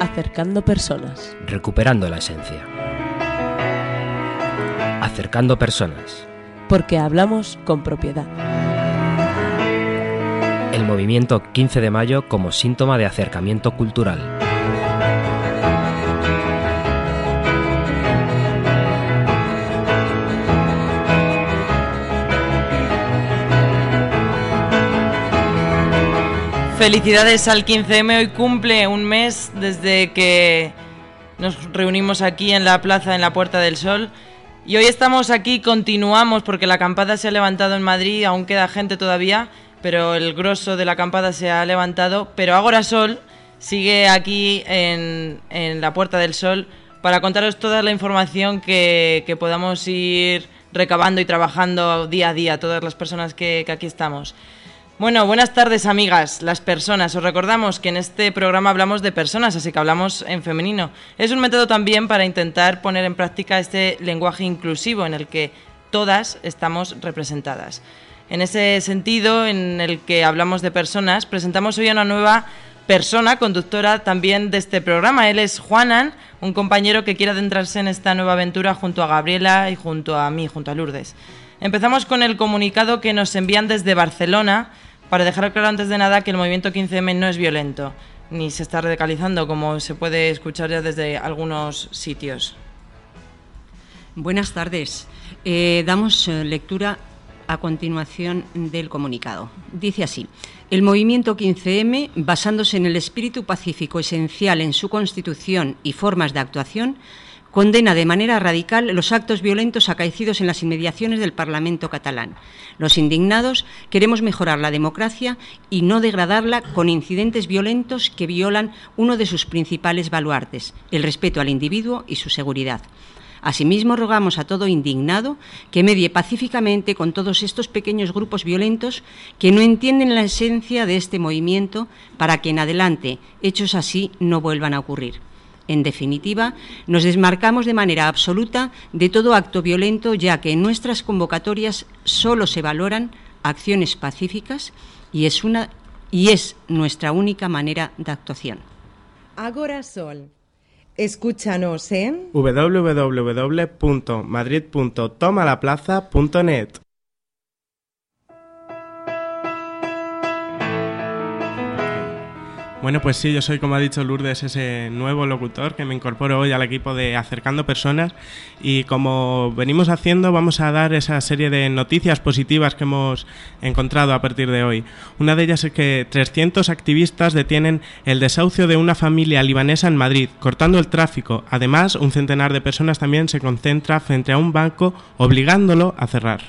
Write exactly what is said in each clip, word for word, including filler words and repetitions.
Acercando personas. Recuperando la esencia. Acercando personas. Porque hablamos con propiedad. El movimiento quince de mayo como síntoma de acercamiento cultural. Felicidades al quince eme, hoy cumple un mes desde que nos reunimos aquí en la plaza, en la Puerta del Sol. Y hoy estamos aquí, continuamos, porque la acampada se ha levantado en Madrid, aún queda gente todavía, pero el grosso de la acampada se ha levantado. Pero Ágora Sol sigue aquí en, en la Puerta del Sol para contaros toda la información que, que podamos ir recabando y trabajando día a día, todas las personas que, que aquí estamos. Bueno, buenas tardes, amigas, las personas. Os recordamos que en este programa hablamos de personas, así que hablamos en femenino. Es un método también para intentar poner en práctica este lenguaje inclusivo en el que todas estamos representadas. En ese sentido, en el que hablamos de personas, presentamos hoy a una nueva persona, conductora también de este programa. Él es Juanan, un compañero que quiere adentrarse en esta nueva aventura junto a Gabriela y junto a mí, junto a Lourdes. Empezamos con el comunicado que nos envían desde Barcelona, para dejar claro antes de nada que el movimiento quince eme no es violento, ni se está radicalizando, como se puede escuchar ya desde algunos sitios. Buenas tardes. Eh, damos eh, lectura a continuación del comunicado. Dice así: el movimiento quince eme, basándose en el espíritu pacífico esencial en su constitución y formas de actuación, condena de manera radical los actos violentos acaecidos en las inmediaciones del Parlamento catalán. Los indignados queremos mejorar la democracia y no degradarla con incidentes violentos que violan uno de sus principales baluartes, el respeto al individuo y su seguridad. Asimismo, rogamos a todo indignado que medie pacíficamente con todos estos pequeños grupos violentos que no entienden la esencia de este movimiento para que en adelante hechos así no vuelvan a ocurrir. En definitiva, nos desmarcamos de manera absoluta de todo acto violento, ya que en nuestras convocatorias solo se valoran acciones pacíficas y es, una, y es nuestra única manera de actuación. Ágora Sol. Escúchanos en doble u doble u doble u punto madrid punto tomalaplaza punto net. Bueno, pues sí, yo soy, como ha dicho Lourdes, ese nuevo locutor que me incorporo hoy al equipo de Acercando Personas, y como venimos haciendo vamos a dar esa serie de noticias positivas que hemos encontrado a partir de hoy. Una de ellas es que trescientos activistas detienen el desahucio de una familia libanesa en Madrid, cortando el tráfico. Además, un centenar de personas también se concentra frente a un banco obligándolo a cerrar.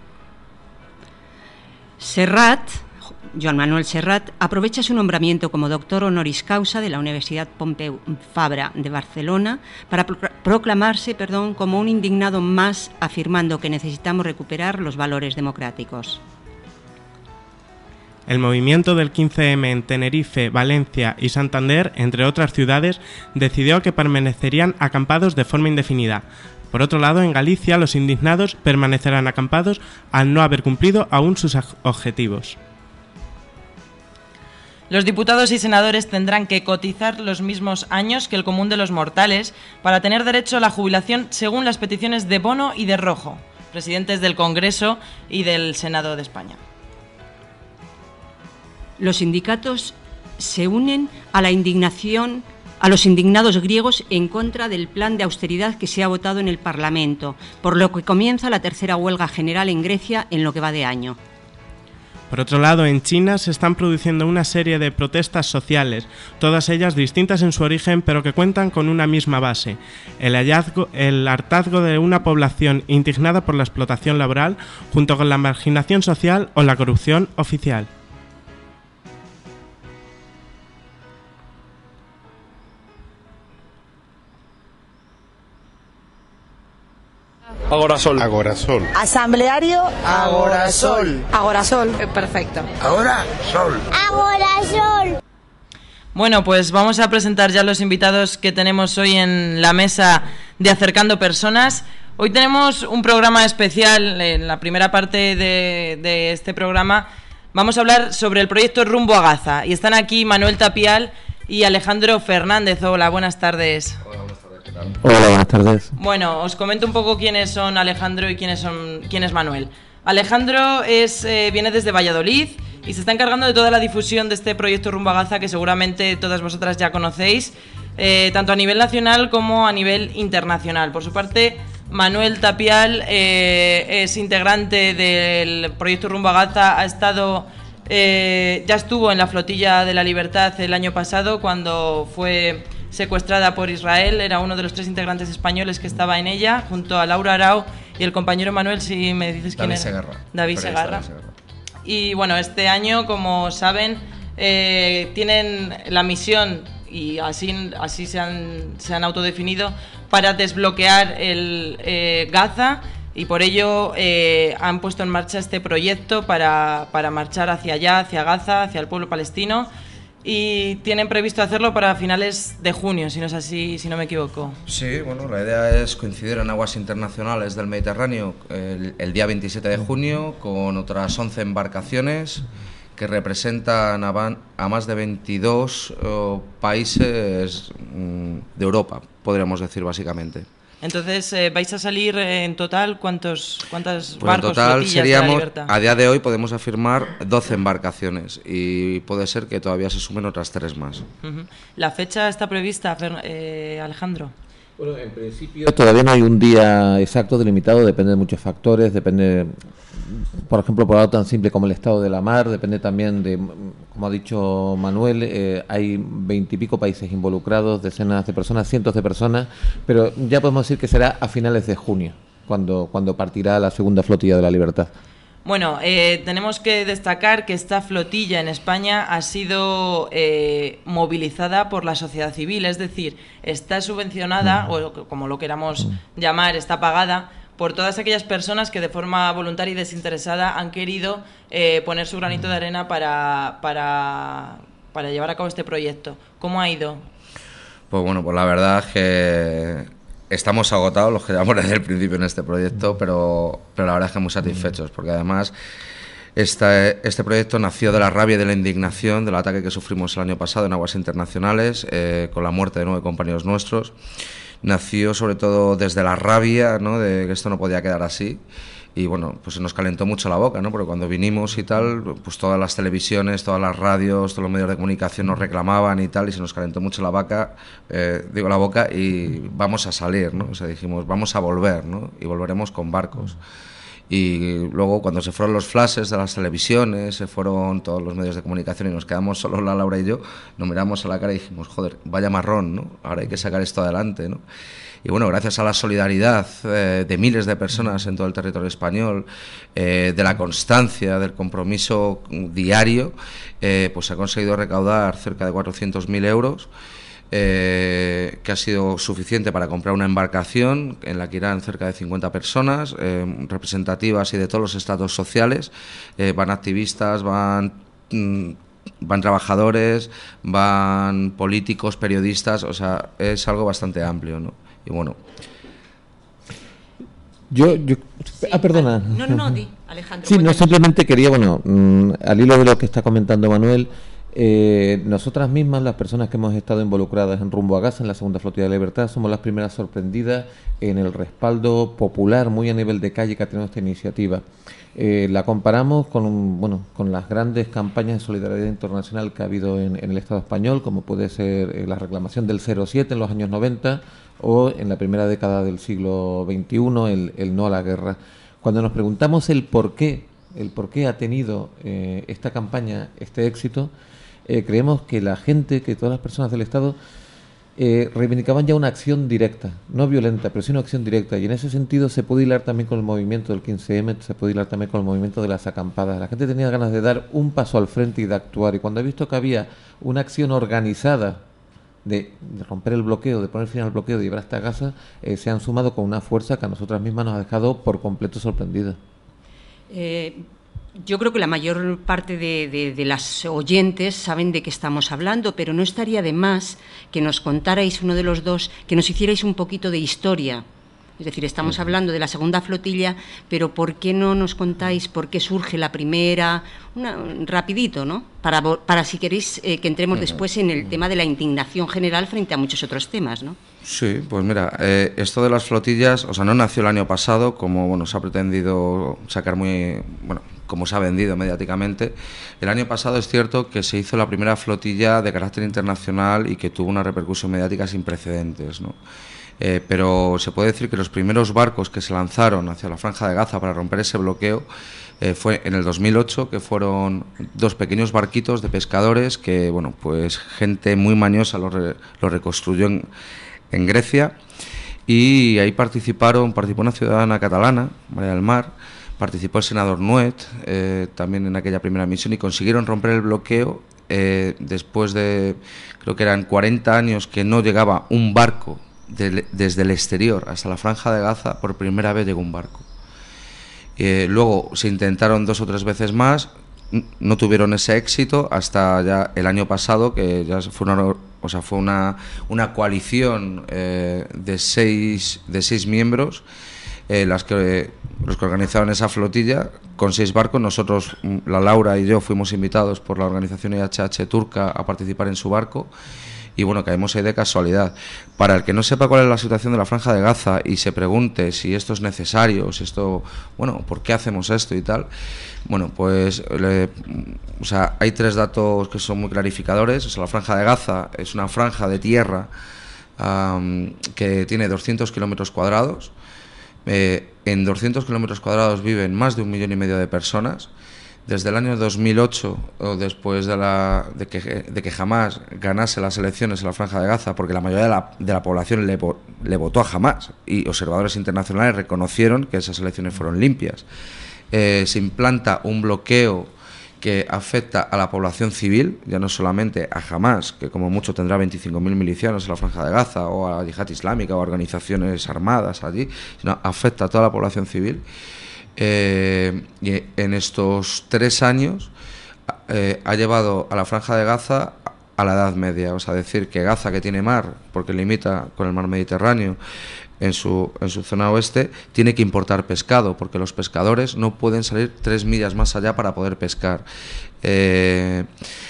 Serrat, Joan Manuel Serrat, aprovecha su nombramiento como doctor honoris causa de la Universidad Pompeu Fabra de Barcelona para proclamarse perdón, como un indignado más, afirmando que necesitamos recuperar los valores democráticos. El movimiento del quince eme en Tenerife, Valencia y Santander, entre otras ciudades, decidió que permanecerían acampados de forma indefinida. Por otro lado, en Galicia, los indignados permanecerán acampados al no haber cumplido aún sus objetivos. Los diputados y senadores tendrán que cotizar los mismos años que el común de los mortales para tener derecho a la jubilación según las peticiones de Bono y de Rojo, presidentes del Congreso y del Senado de España. Los sindicatos se unen a la indignación a los indignados griegos en contra del plan de austeridad que se ha votado en el Parlamento, por lo que comienza la tercera huelga general en Grecia en lo que va de año. Por otro lado, en China se están produciendo una serie de protestas sociales, todas ellas distintas en su origen, pero que cuentan con una misma base: el hallazgo, el hartazgo de una población indignada por la explotación laboral, junto con la marginación social o la corrupción oficial. Ágora Sol. Ágora Sol. Asambleario. Ágora Sol. Ágora Sol. Eh, perfecto. Ágora Sol. Ágora Sol. Bueno, pues vamos a presentar ya los invitados que tenemos hoy en la mesa de Acercando Personas. Hoy tenemos un programa especial. En la primera parte de, de este programa vamos a hablar sobre el proyecto Rumbo a Gaza. Y están aquí Manuel Tapial y Alejandro Fernández. Hola, buenas tardes. Hola, buenas tardes, ¿qué tal? Hola, buenas tardes. Bueno, os comento un poco quiénes son Alejandro y quiénes son quién es Manuel. Alejandro es, eh, viene desde Valladolid y se está encargando de toda la difusión de este proyecto Rumbo a Gaza, que seguramente todas vosotras ya conocéis, eh, tanto a nivel nacional como a nivel internacional. Por su parte, Manuel Tapial eh, es integrante del proyecto Rumbo a Gaza, ha estado, eh, ya estuvo en la Flotilla de la Libertad el año pasado cuando fue secuestrada por Israel, era uno de los tres integrantes españoles que estaba en ella, junto a Laura Arau y el compañero Manuel, si me dices quién David era. Segarra. David Segarra. David Segarra. Y bueno, este año, como saben, eh, tienen la misión, y así, así se, han, se han autodefinido, para desbloquear el eh, Gaza, y por ello eh, han puesto en marcha este proyecto para, para marchar hacia allá, hacia Gaza, hacia el pueblo palestino, y tienen previsto hacerlo para finales de junio, si no es así, si no me equivoco. Sí, bueno, la idea es coincidir en aguas internacionales del Mediterráneo el, el día veintisiete de junio con otras once embarcaciones que representan a, van, a más de veintidós oh, países mm, de Europa, podríamos decir básicamente. Entonces, eh, ¿vais a salir eh, en total cuántos cuántas Pues barcos, en total flotillas seríamos, de la Libertad? a día de hoy podemos afirmar doce embarcaciones y puede ser que todavía se sumen otras tres más. Uh-huh. ¿La fecha está prevista, eh, Alejandro? Bueno, en principio todavía no hay un día exacto delimitado, depende de muchos factores, depende, por ejemplo, por algo tan simple como el estado de la mar, depende también de, como ha dicho Manuel, eh, hay veintipico países involucrados, decenas de personas, cientos de personas, pero ya podemos decir que será a finales de junio, cuando, cuando partirá la segunda flotilla de la Libertad. Bueno, eh, tenemos que destacar que esta flotilla en España ha sido eh, movilizada por la sociedad civil, es decir, está subvencionada, o como lo queramos llamar, está pagada por todas aquellas personas que de forma voluntaria y desinteresada han querido eh, poner su granito de arena para, para, para llevar a cabo este proyecto. ¿Cómo ha ido? Pues bueno, pues la verdad es que estamos agotados los que llevamos desde el principio en este proyecto, pero, pero la verdad es que muy satisfechos, porque además este, este proyecto nació de la rabia y de la indignación del ataque que sufrimos el año pasado en aguas internacionales, eh, con la muerte de nueve compañeros nuestros. Nació sobre todo desde la rabia, ¿no?, de que esto no podía quedar así. Y bueno, pues se nos calentó mucho la boca, ¿no? Porque cuando vinimos y tal, pues todas las televisiones, todas las radios, todos los medios de comunicación nos reclamaban y tal, y se nos calentó mucho la vaca, eh, digo la boca, y vamos a salir, ¿no? O sea, dijimos, vamos a volver, ¿no? Y volveremos con barcos. Y luego cuando se fueron los flashes de las televisiones, se fueron todos los medios de comunicación y nos quedamos solo la Laura y yo, nos miramos a la cara y dijimos, joder, vaya marrón, ¿no? Ahora hay que sacar esto adelante, ¿no? Y bueno, gracias a la solidaridad eh, de miles de personas en todo el territorio español, eh, de la constancia, del compromiso diario, eh, pues se ha conseguido recaudar cerca de cuatrocientos mil euros, eh, que ha sido suficiente para comprar una embarcación en la que irán cerca de cincuenta personas, eh, representativas y de todos los estratos sociales. Eh, van activistas, van... Mm, van trabajadores, van políticos, periodistas, o sea, es algo bastante amplio, ¿no? Y bueno. Yo, yo Sí, ah, perdona. No, no, no, di, Alejandro. Sí, no, cuéntanos. simplemente quería, bueno, mmm, al hilo de lo que está comentando Manuel, eh, nosotras mismas, las personas que hemos estado involucradas en Rumbo a Gaza, en la segunda flotilla de la Libertad, somos las primeras sorprendidas en el respaldo popular muy a nivel de calle que ha tenido esta iniciativa. Eh, la comparamos con, bueno, con las grandes campañas de solidaridad internacional que ha habido en, en el Estado español, como puede ser eh, la reclamación del cero siete en los años noventa o en la primera década del siglo veintiuno el, el no a la guerra. Cuando nos preguntamos el por qué, el por qué ha tenido eh, esta campaña este éxito, eh, creemos que la gente, que todas las personas del Estado Eh, reivindicaban ya una acción directa, no violenta, pero sí una acción directa, y en ese sentido se puede hilar también con el movimiento del quince eme, se puede hilar también con el movimiento de las acampadas. La gente tenía ganas de dar un paso al frente y de actuar, y cuando ha visto que había una acción organizada de, de romper el bloqueo, de poner fin al bloqueo, de llevar hasta Gaza, eh, se han sumado con una fuerza que a nosotras mismas nos ha dejado por completo sorprendidas. Eh, Yo creo que la mayor parte de, de, de las oyentes saben de qué estamos hablando, pero no estaría de más que nos contarais, uno de los dos, que nos hicierais un poquito de historia Es decir, estamos hablando de la segunda flotilla, pero ¿por qué no nos contáis por qué surge la primera? Una, rapidito, ¿no? Para, para si queréis eh, que entremos después en el tema de la indignación general frente a muchos otros temas, ¿no? Sí, pues mira, eh, esto de las flotillas, o sea, no nació el año pasado, como bueno, se ha pretendido sacar muy, bueno, como se ha vendido mediáticamente. El año pasado es cierto que se hizo la primera flotilla de carácter internacional y que tuvo una repercusión mediática sin precedentes, ¿no? Eh, pero se puede decir que los primeros barcos que se lanzaron hacia la Franja de Gaza para romper ese bloqueo eh, fue en el dos mil ocho, que fueron dos pequeños barquitos de pescadores que, bueno, pues gente muy mañosa lo, re, lo reconstruyó en, en Grecia, y ahí participaron, participó una ciudadana catalana, María del Mar, participó el senador Nuet eh, también en aquella primera misión, y consiguieron romper el bloqueo eh, después de, creo que eran cuarenta años que no llegaba un barco. De, desde el exterior hasta la Franja de Gaza, por primera vez llegó un barco. Eh, luego se intentaron dos o tres veces más, no tuvieron ese éxito hasta ya el año pasado, que ya fue una, o sea, fue una, una coalición eh, de seis de seis miembros, eh, las que los que organizaron esa flotilla con seis barcos. Nosotros, la Laura y yo, fuimos invitados por la organización I H H turca a participar en su barco. Y bueno, caemos ahí de casualidad. Para el que no sepa cuál es la situación de la Franja de Gaza y se pregunte si esto es necesario, si esto, bueno, ¿por qué hacemos esto y tal? Bueno, pues, le, o sea, hay tres datos que son muy clarificadores. O sea, la Franja de Gaza es una franja de tierra um, que tiene doscientos kilómetros cuadrados. Eh, en doscientos kilómetros cuadrados viven más de un millón y medio de personas. Desde el año dos mil ocho, o después de, la, de, que, de que Hamás ganase las elecciones en la Franja de Gaza, porque la mayoría de la, de la población le, le votó a Hamás, y observadores internacionales reconocieron que esas elecciones fueron limpias, eh, se implanta un bloqueo que afecta a la población civil, ya no solamente a Hamás, que como mucho tendrá veinticinco mil milicianos en la Franja de Gaza, o a la Yihad Islámica, o a organizaciones armadas allí, sino afecta a toda la población civil. Eh, y en estos tres años eh, ha llevado a la Franja de Gaza a la Edad Media, o sea, decir que Gaza, que tiene mar, porque limita con el mar Mediterráneo en su, en su zona oeste, tiene que importar pescado, porque los pescadores no pueden salir tres millas más allá para poder pescar, eh,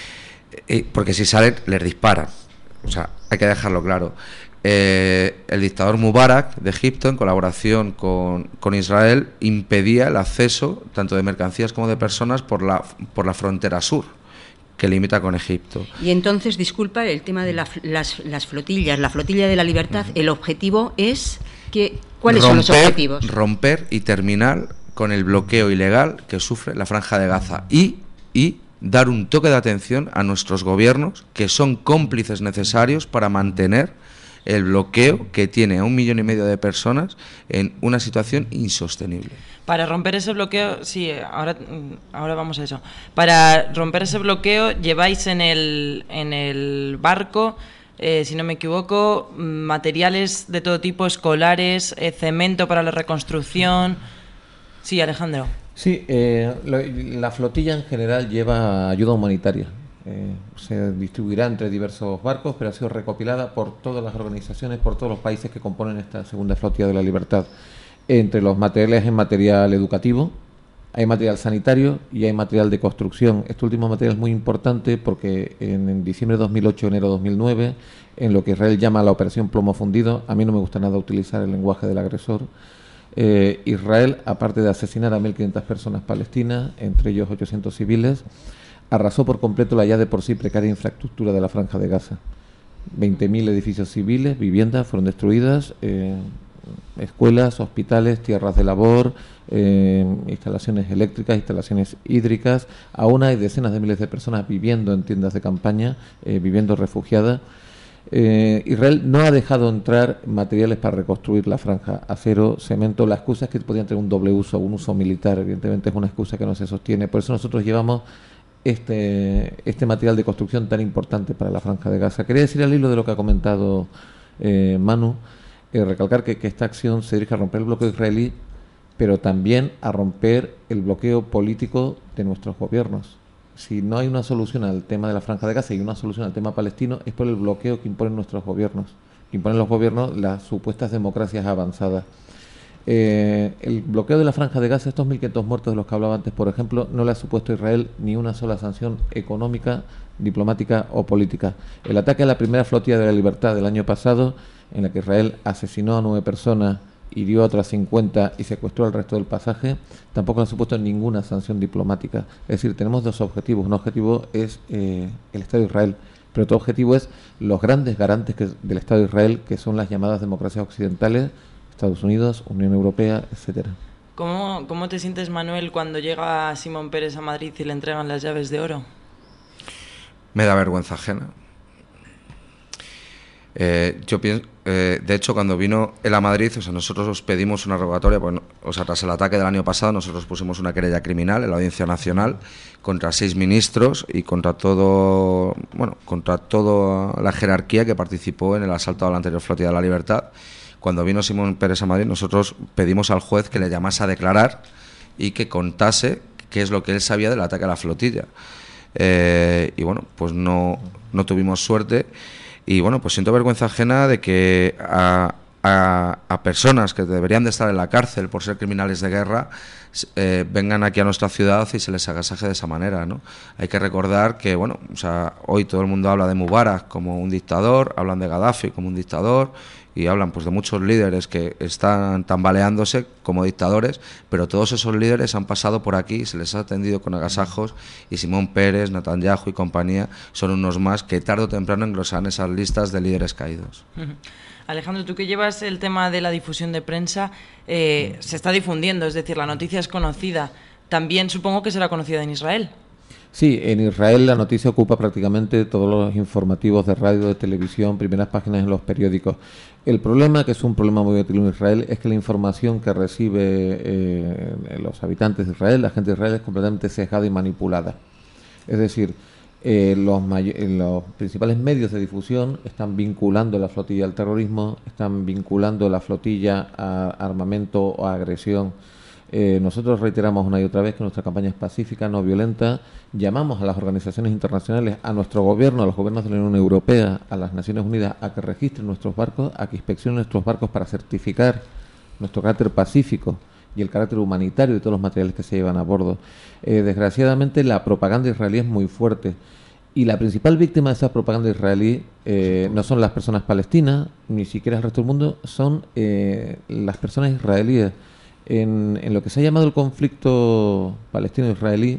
porque si salen les disparan, o sea, hay que dejarlo claro. Eh, el dictador Mubarak de Egipto, en colaboración con, con Israel, impedía el acceso tanto de mercancías como de personas por la, por la frontera sur, que limita con Egipto. Y entonces, disculpa, el tema de la, las, las flotillas, la flotilla de la libertad, el objetivo es que, ¿cuáles romper, son los objetivos? Romper y terminar con el bloqueo ilegal que sufre la Franja de Gaza y, y dar un toque de atención a nuestros gobiernos, que son cómplices necesarios para mantener el bloqueo que tiene a un millón y medio de personas en una situación insostenible. Para romper ese bloqueo, sí, ahora, ahora vamos a eso. Para romper ese bloqueo lleváis en el, en el barco, eh, si no me equivoco, materiales de todo tipo, escolares, eh, cemento para la reconstrucción. Sí, Alejandro. Sí, eh, lo, la flotilla en general lleva ayuda humanitaria. Eh, se distribuirá entre diversos barcos, pero ha sido recopilada por todas las organizaciones, por todos los países que componen esta segunda flotilla de la libertad. Entre los materiales hay material educativo, hay material sanitario y hay material de construcción. Este último material es muy importante porque en, en diciembre de dos mil ocho, enero de dos mil nueve, en lo que Israel llama la operación plomo fundido, a mí no me gusta nada utilizar el lenguaje del agresor, eh, Israel, aparte de asesinar a mil quinientas personas palestinas, entre ellos ochocientos civiles, arrasó por completo la ya de por sí precaria infraestructura de la Franja de Gaza. veinte mil edificios civiles, viviendas fueron destruidas, eh, escuelas, hospitales, tierras de labor, eh, instalaciones eléctricas, instalaciones hídricas. Aún hay decenas de miles de personas viviendo en tiendas de campaña, eh, viviendo refugiadas. Eh, Israel no ha dejado entrar materiales para reconstruir la franja, acero, cemento. La excusa es que podían tener un doble uso, un uso militar. Evidentemente es una excusa que no se sostiene. Por eso nosotros llevamos este, este material de construcción tan importante para la Franja de Gaza. Quería decir al hilo de lo que ha comentado eh, Manu, eh, recalcar que, que esta acción se dirige a romper el bloqueo israelí, pero también a romper el bloqueo político de nuestros gobiernos. Si no hay una solución al tema de la Franja de Gaza y una solución al tema palestino, es por el bloqueo que imponen nuestros gobiernos. imponen los gobiernos las supuestas democracias avanzadas. Eh, el bloqueo de la Franja de Gaza, estos mil quinientos muertos de los que hablaba antes, por ejemplo, no le ha supuesto a Israel ni una sola sanción económica, diplomática o política. El ataque a la primera flotilla de la Libertad del año pasado, en la que Israel asesinó a nueve personas, hirió a otras cincuenta y secuestró al resto del pasaje, tampoco le ha supuesto ninguna sanción diplomática. Es decir, tenemos dos objetivos. Un objetivo es eh, el Estado de Israel, pero otro objetivo es los grandes garantes que, del Estado de Israel, que son las llamadas democracias occidentales, Estados Unidos, Unión Europea, etcétera. ¿Cómo, ¿Cómo te sientes, Manuel, cuando llega Simón Peres a Madrid y le entregan las llaves de oro? Me da vergüenza ajena. Eh, yo pienso, eh, de hecho, cuando vino él a Madrid, o sea, nosotros pedimos una revocatoria, pues, o sea, tras el ataque del año pasado, nosotros pusimos una querella criminal en la Audiencia Nacional contra seis ministros y contra todo, bueno, contra toda la jerarquía que participó en el asalto a la anterior flotilla de la Libertad. Cuando vino Simón Peres a Madrid, nosotros pedimos al juez que le llamase a declarar y que contase qué es lo que él sabía del ataque a la flotilla. Eh, y bueno, pues no, no tuvimos suerte. Y bueno, pues siento vergüenza ajena de que a, a, a personas que deberían de estar en la cárcel por ser criminales de guerra eh, vengan aquí a nuestra ciudad y se les agasaje de esa manera, ¿no? Hay que recordar que, bueno, o sea, hoy todo el mundo habla de Mubarak como un dictador, hablan de Gaddafi como un dictador, y hablan pues de muchos líderes que están tambaleándose como dictadores, pero todos esos líderes han pasado por aquí, se les ha atendido con agasajos, y Simón Peres, Netanyahu y compañía son unos más que tarde o temprano engrosarán esas listas de líderes caídos. Alejandro, tú que llevas el tema de la difusión de prensa, eh, se está difundiendo, es decir, la noticia es conocida. También supongo que será conocida en Israel. Sí, en Israel la noticia ocupa prácticamente todos los informativos de radio, de televisión, primeras páginas en los periódicos. El problema, que es un problema muy útil en Israel, es que la información que recibe eh, los habitantes de Israel, la gente de Israel, es completamente sesgada y manipulada. Es decir, eh, los, los principales medios de difusión están vinculando la flotilla al terrorismo, están vinculando la flotilla a armamento o a agresión. Eh, nosotros reiteramos una y otra vez que nuestra campaña es pacífica, no violenta. Llamamos a las organizaciones internacionales, a nuestro gobierno, a los gobiernos de la Unión Europea, a las Naciones Unidas, a que registren nuestros barcos, a que inspeccionen nuestros barcos para certificar nuestro carácter pacífico y el carácter humanitario de todos los materiales que se llevan a bordo. Eh, desgraciadamente la propaganda israelí es muy fuerte, y la principal víctima de esa propaganda israelí eh, no son las personas palestinas, ni siquiera el resto del mundo, son eh, las personas israelíes. En, en lo que se ha llamado el conflicto palestino-israelí,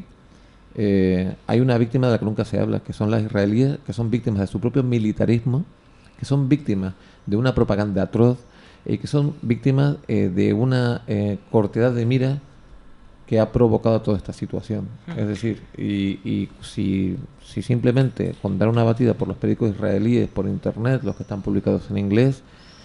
eh, hay una víctima de la que nunca se habla, que son las israelíes, que son víctimas de su propio militarismo, que son víctimas de una propaganda atroz, y eh, que son víctimas eh, de una eh, cortedad de mira que ha provocado toda esta situación. Es decir, y, y si, si simplemente con dar una batida por los periódicos israelíes, por internet, los que están publicados en inglés,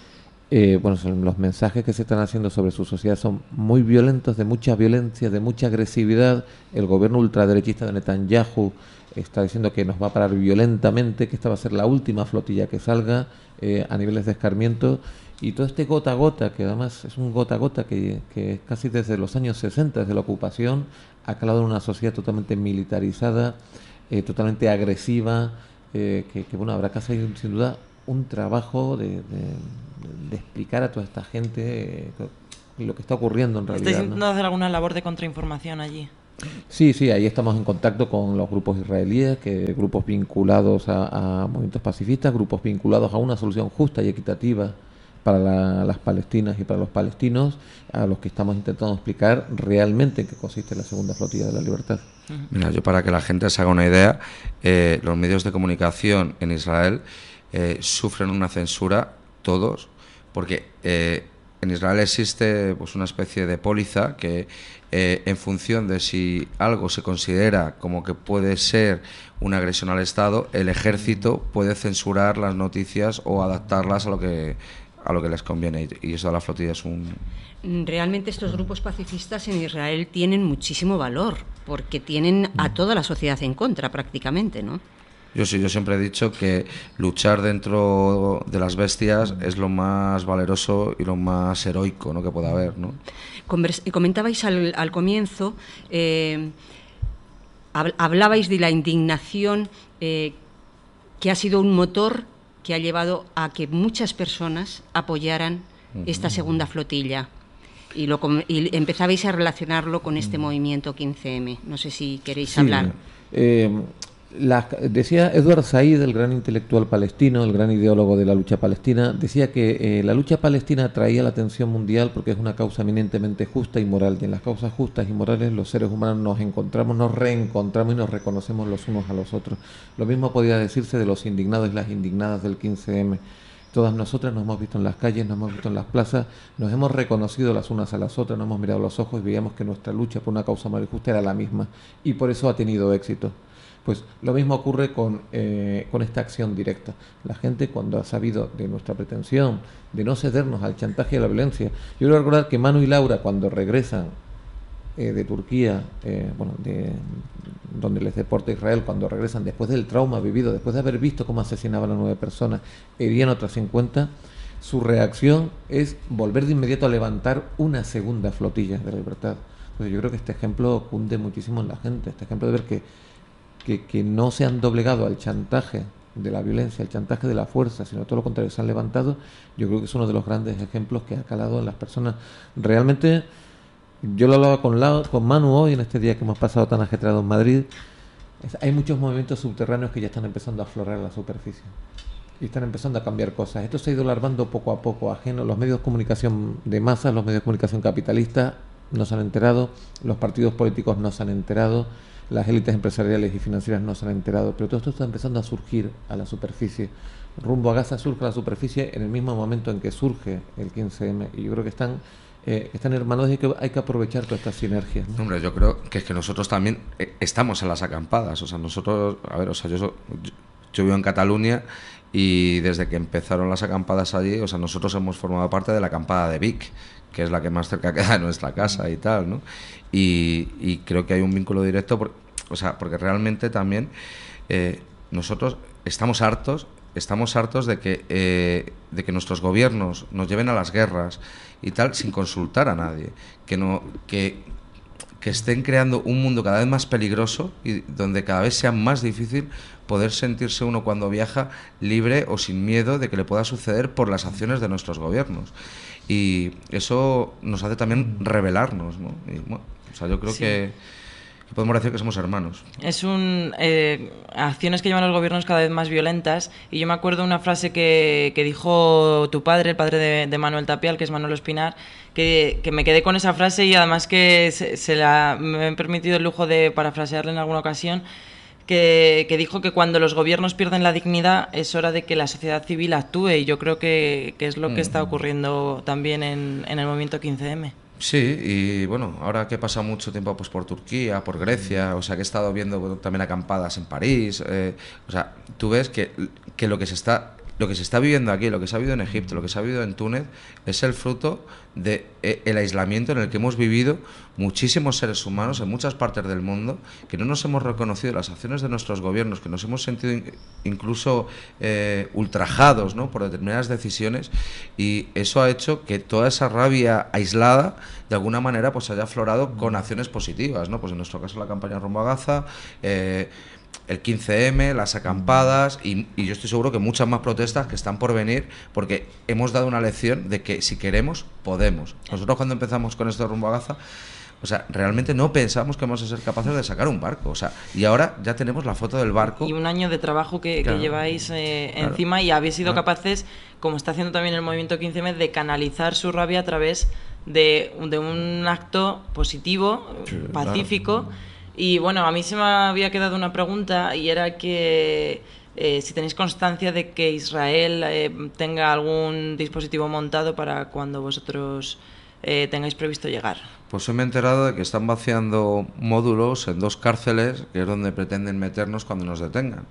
Eh, bueno, son los mensajes que se están haciendo sobre su sociedad son muy violentos, de mucha violencia, de mucha agresividad. El gobierno ultraderechista de Netanyahu está diciendo que nos va a parar violentamente, que esta va a ser la última flotilla que salga eh, a niveles de escarmiento. Y todo este gota a gota, que además es un gota a gota que, que casi desde los años sesenta, desde la ocupación, ha calado en una sociedad totalmente militarizada, eh, totalmente agresiva, eh, que, que bueno, habrá que hacer sin duda un trabajo de, de, de explicar a toda esta gente eh, lo que está ocurriendo en realidad. ¿Estáis intentando ¿no? hacer alguna labor de contrainformación allí? Sí, sí, ahí estamos en contacto con los grupos israelíes, que grupos vinculados a, a movimientos pacifistas, grupos vinculados a una solución justa y equitativa para la, las palestinas y para los palestinos, a los que estamos intentando explicar realmente en qué consiste la segunda flotilla de la Libertad. Mira, yo para que la gente se haga una idea, eh, los medios de comunicación en Israel eh, sufren una censura todos, porque eh, en Israel existe pues una especie de póliza que eh, en función de si algo se considera como que puede ser una agresión al Estado, el ejército puede censurar las noticias o adaptarlas a lo que a lo que les conviene, y eso de la flotilla es un... Realmente estos grupos pacifistas en Israel tienen muchísimo valor, porque tienen a toda la sociedad en contra prácticamente, ¿no? Yo sí, yo siempre he dicho que luchar dentro de las bestias es lo más valeroso y lo más heroico, ¿no?, que pueda haber, ¿no? Convers- comentabais al, al comienzo, eh, hablabais de la indignación eh, que ha sido un motor que ha llevado a que muchas personas apoyaran esta segunda flotilla. Y, lo, y empezabais a relacionarlo con este movimiento quince eme. No sé si queréis sí, hablar. Eh, la, decía Edward Said, el gran intelectual palestino, el gran ideólogo de la lucha palestina, decía que eh, la lucha palestina atraía la atención mundial porque es una causa eminentemente justa y moral. Y en las causas justas y morales los seres humanos nos encontramos, nos reencontramos y nos reconocemos los unos a los otros. Lo mismo podía decirse de los indignados y las indignadas del quince eme. Todas nosotras nos hemos visto en las calles, nos hemos visto en las plazas, nos hemos reconocido las unas a las otras, nos hemos mirado a los ojos y veíamos que nuestra lucha por una causa moral y justa era la misma, y por eso ha tenido éxito. Pues lo mismo ocurre con, eh, con esta acción directa. La gente, cuando ha sabido de nuestra pretensión, de no cedernos al chantaje y a la violencia. Yo quiero recordar que Manu y Laura, cuando regresan eh, de Turquía, eh, bueno, de donde les deporta Israel, cuando regresan después del trauma vivido, después de haber visto cómo asesinaban a nueve personas, herían otras cincuenta, su reacción es volver de inmediato a levantar una segunda flotilla de la libertad. Entonces yo creo que este ejemplo cunde muchísimo en la gente, este ejemplo de ver que, que, que no se han doblegado al chantaje de la violencia, al chantaje de la fuerza, sino todo lo contrario, se han levantado. Yo creo que es uno de los grandes ejemplos que ha calado en las personas. Realmente, yo lo hablaba con, la, con Manu hoy, en este día que hemos pasado tan ajetreado en Madrid. Es, hay muchos movimientos subterráneos que ya están empezando a aflorar en la superficie y están empezando a cambiar cosas. Esto se ha ido larvando poco a poco, ajeno. Los medios de comunicación de masas, los medios de comunicación capitalistas no se han enterado, los partidos políticos no se han enterado, las élites empresariales y financieras no se han enterado, pero todo esto está empezando a surgir a la superficie. Rumbo a Gaza surge a la superficie en el mismo momento en que surge el quince eme, y yo creo que están Eh, están hermanos y que hay que aprovechar todas estas sinergias, ¿no? Hombre, yo creo que es que nosotros también eh, estamos en las acampadas, o sea, nosotros, a ver, o sea, yo, yo, yo vivo en Cataluña y desde que empezaron las acampadas allí, o sea, nosotros hemos formado parte de la acampada de Vic, que es la que más cerca queda de nuestra casa y tal, ¿no? Y, y creo que hay un vínculo directo, por, o sea, porque realmente también eh, nosotros estamos hartos, estamos hartos de que, eh, de que nuestros gobiernos nos lleven a las guerras y tal sin consultar a nadie, que no que, que estén creando un mundo cada vez más peligroso y donde cada vez sea más difícil poder sentirse uno cuando viaja libre o sin miedo de que le pueda suceder por las acciones de nuestros gobiernos, y eso nos hace también rebelarnos, ¿no? Y, bueno, o sea, yo creo sí. que podemos decir que somos hermanos. Es un eh, acciones que llevan los gobiernos cada vez más violentas, y yo me acuerdo una frase que, que dijo tu padre, el padre de, de Manuel Tapial, que es Manolo Espinar, que, que me quedé con esa frase, y además que se, se la, me he permitido el lujo de parafrasearla en alguna ocasión, que, que dijo que cuando los gobiernos pierden la dignidad es hora de que la sociedad civil actúe, y yo creo que, que es lo que mm. está ocurriendo también en, en el movimiento quince eme. Sí, y bueno, ahora que he pasado mucho tiempo pues por Turquía, por Grecia, o sea, que he estado viendo bueno, también acampadas en París, eh, o sea, tú ves que, que lo que se está lo que se está viviendo aquí, lo que se ha vivido en Egipto, lo que se ha vivido en Túnez, es el fruto de eh, el aislamiento en el que hemos vivido muchísimos seres humanos en muchas partes del mundo, que no nos hemos reconocido las acciones de nuestros gobiernos, que nos hemos sentido in, incluso eh, ultrajados, ¿no?, por determinadas decisiones, y eso ha hecho que toda esa rabia aislada de alguna manera pues haya aflorado con acciones positivas, ¿no? Pues en nuestro caso la campaña Rumbo a Gaza, eh, el quince eme, las acampadas, y, y yo estoy seguro que muchas más protestas que están por venir, porque hemos dado una lección de que si queremos, podemos. Nosotros cuando empezamos con esto de Rumbo a Gaza, o sea, realmente no pensamos que vamos a ser capaces de sacar un barco, o sea, y ahora ya tenemos la foto del barco. Y un año de trabajo que, claro, que lleváis eh, claro, encima, y habéis sido claro. capaces, como está haciendo también el movimiento quince eme, de canalizar su rabia a través de, de un acto positivo, sí, pacífico. Claro. Y bueno, a mí se me había quedado una pregunta, y era que eh, si tenéis constancia de que Israel eh, tenga algún dispositivo montado para cuando vosotros eh, tengáis previsto llegar. Pues hoy me he enterado de que están vaciando módulos en dos cárceles, que es donde pretenden meternos cuando nos detengan.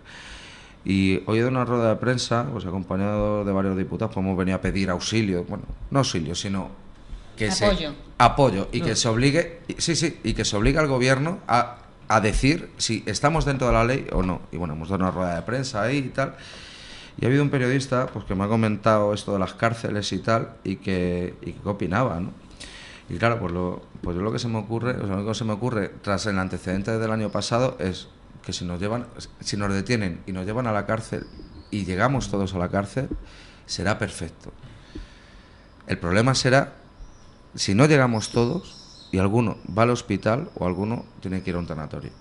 Y hoy de una rueda de prensa, pues acompañado de varios diputados, pues hemos venido a pedir auxilio, bueno, no auxilio, sino que apoyo. Se, apoyo y no. que se obligue, sí, sí, y que se obligue al gobierno a, a decir si estamos dentro de la ley o no. Y bueno, hemos dado una rueda de prensa ahí y tal. Y ha habido un periodista pues que me ha comentado esto de las cárceles y tal, y que, y que opinaba, ¿no? Y claro, pues lo, pues yo lo que se me ocurre, o sea, lo que se me ocurre tras el antecedente del año pasado es que si nos llevan, si nos detienen y nos llevan a la cárcel y llegamos todos a la cárcel, será perfecto. El problema será si no llegamos todos y alguno va al hospital o alguno tiene que ir a un tanatorio.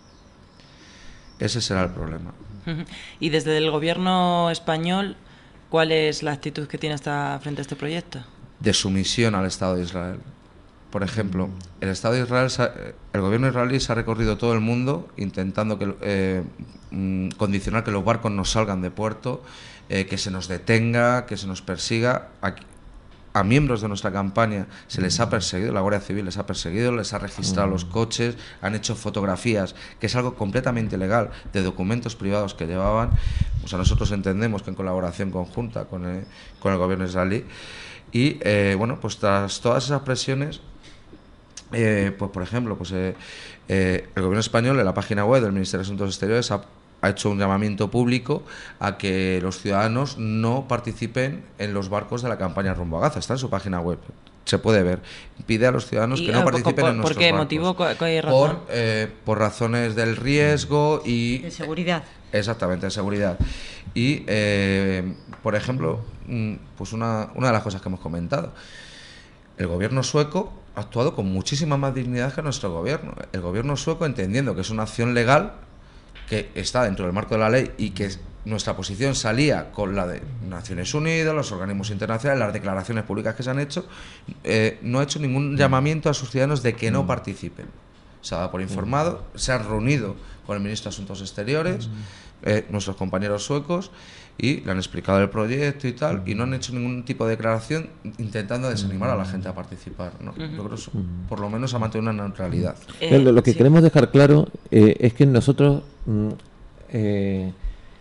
Ese será el problema. Y desde el gobierno español, ¿cuál es la actitud que tiene hasta frente a este proyecto? De sumisión al Estado de Israel. Por ejemplo, el Estado de Israel, el gobierno israelí se ha recorrido todo el mundo intentando que, eh, condicionar que los barcos no salgan de puerto, eh, que se nos detenga, que se nos persiga. Aquí, a miembros de nuestra campaña se les ha perseguido, la Guardia Civil les ha perseguido, les ha registrado los coches, han hecho fotografías, que es algo completamente ilegal, de documentos privados que llevaban. O sea, nosotros entendemos que en colaboración conjunta con el, con el gobierno israelí. Y, eh, bueno, pues tras todas esas presiones, eh, pues por ejemplo, pues eh, eh, el gobierno español en la página web del Ministerio de Asuntos Exteriores ha ha hecho un llamamiento público a que los ciudadanos no participen en los barcos de la campaña Rumbo a Gaza. Está en su página web, se puede ver. Pide a los ciudadanos que no participen por, en nuestros ¿por qué barcos. motivo? ¿Cuál razón? Por, eh, por razones del riesgo y... De seguridad. Exactamente, de seguridad. Y, eh, por ejemplo, pues una, una de las cosas que hemos comentado, el gobierno sueco ha actuado con muchísima más dignidad que nuestro gobierno. El gobierno sueco, entendiendo que es una acción legal, que está dentro del marco de la ley y que nuestra posición salía con la de Naciones Unidas, los organismos internacionales, las declaraciones públicas que se han hecho, eh, no ha hecho ningún llamamiento a sus ciudadanos de que no participen. Se ha dado por informado, se ha reunido con el ministro de Asuntos Exteriores, eh, nuestros compañeros suecos, y le han explicado el proyecto y tal, y no han hecho ningún tipo de declaración intentando desanimar a la gente a participar, ¿no? Yo creo que eso, por lo menos, ha mantenido una neutralidad. Eh, lo, lo que sí. queremos dejar claro eh, es que nosotros mm, eh,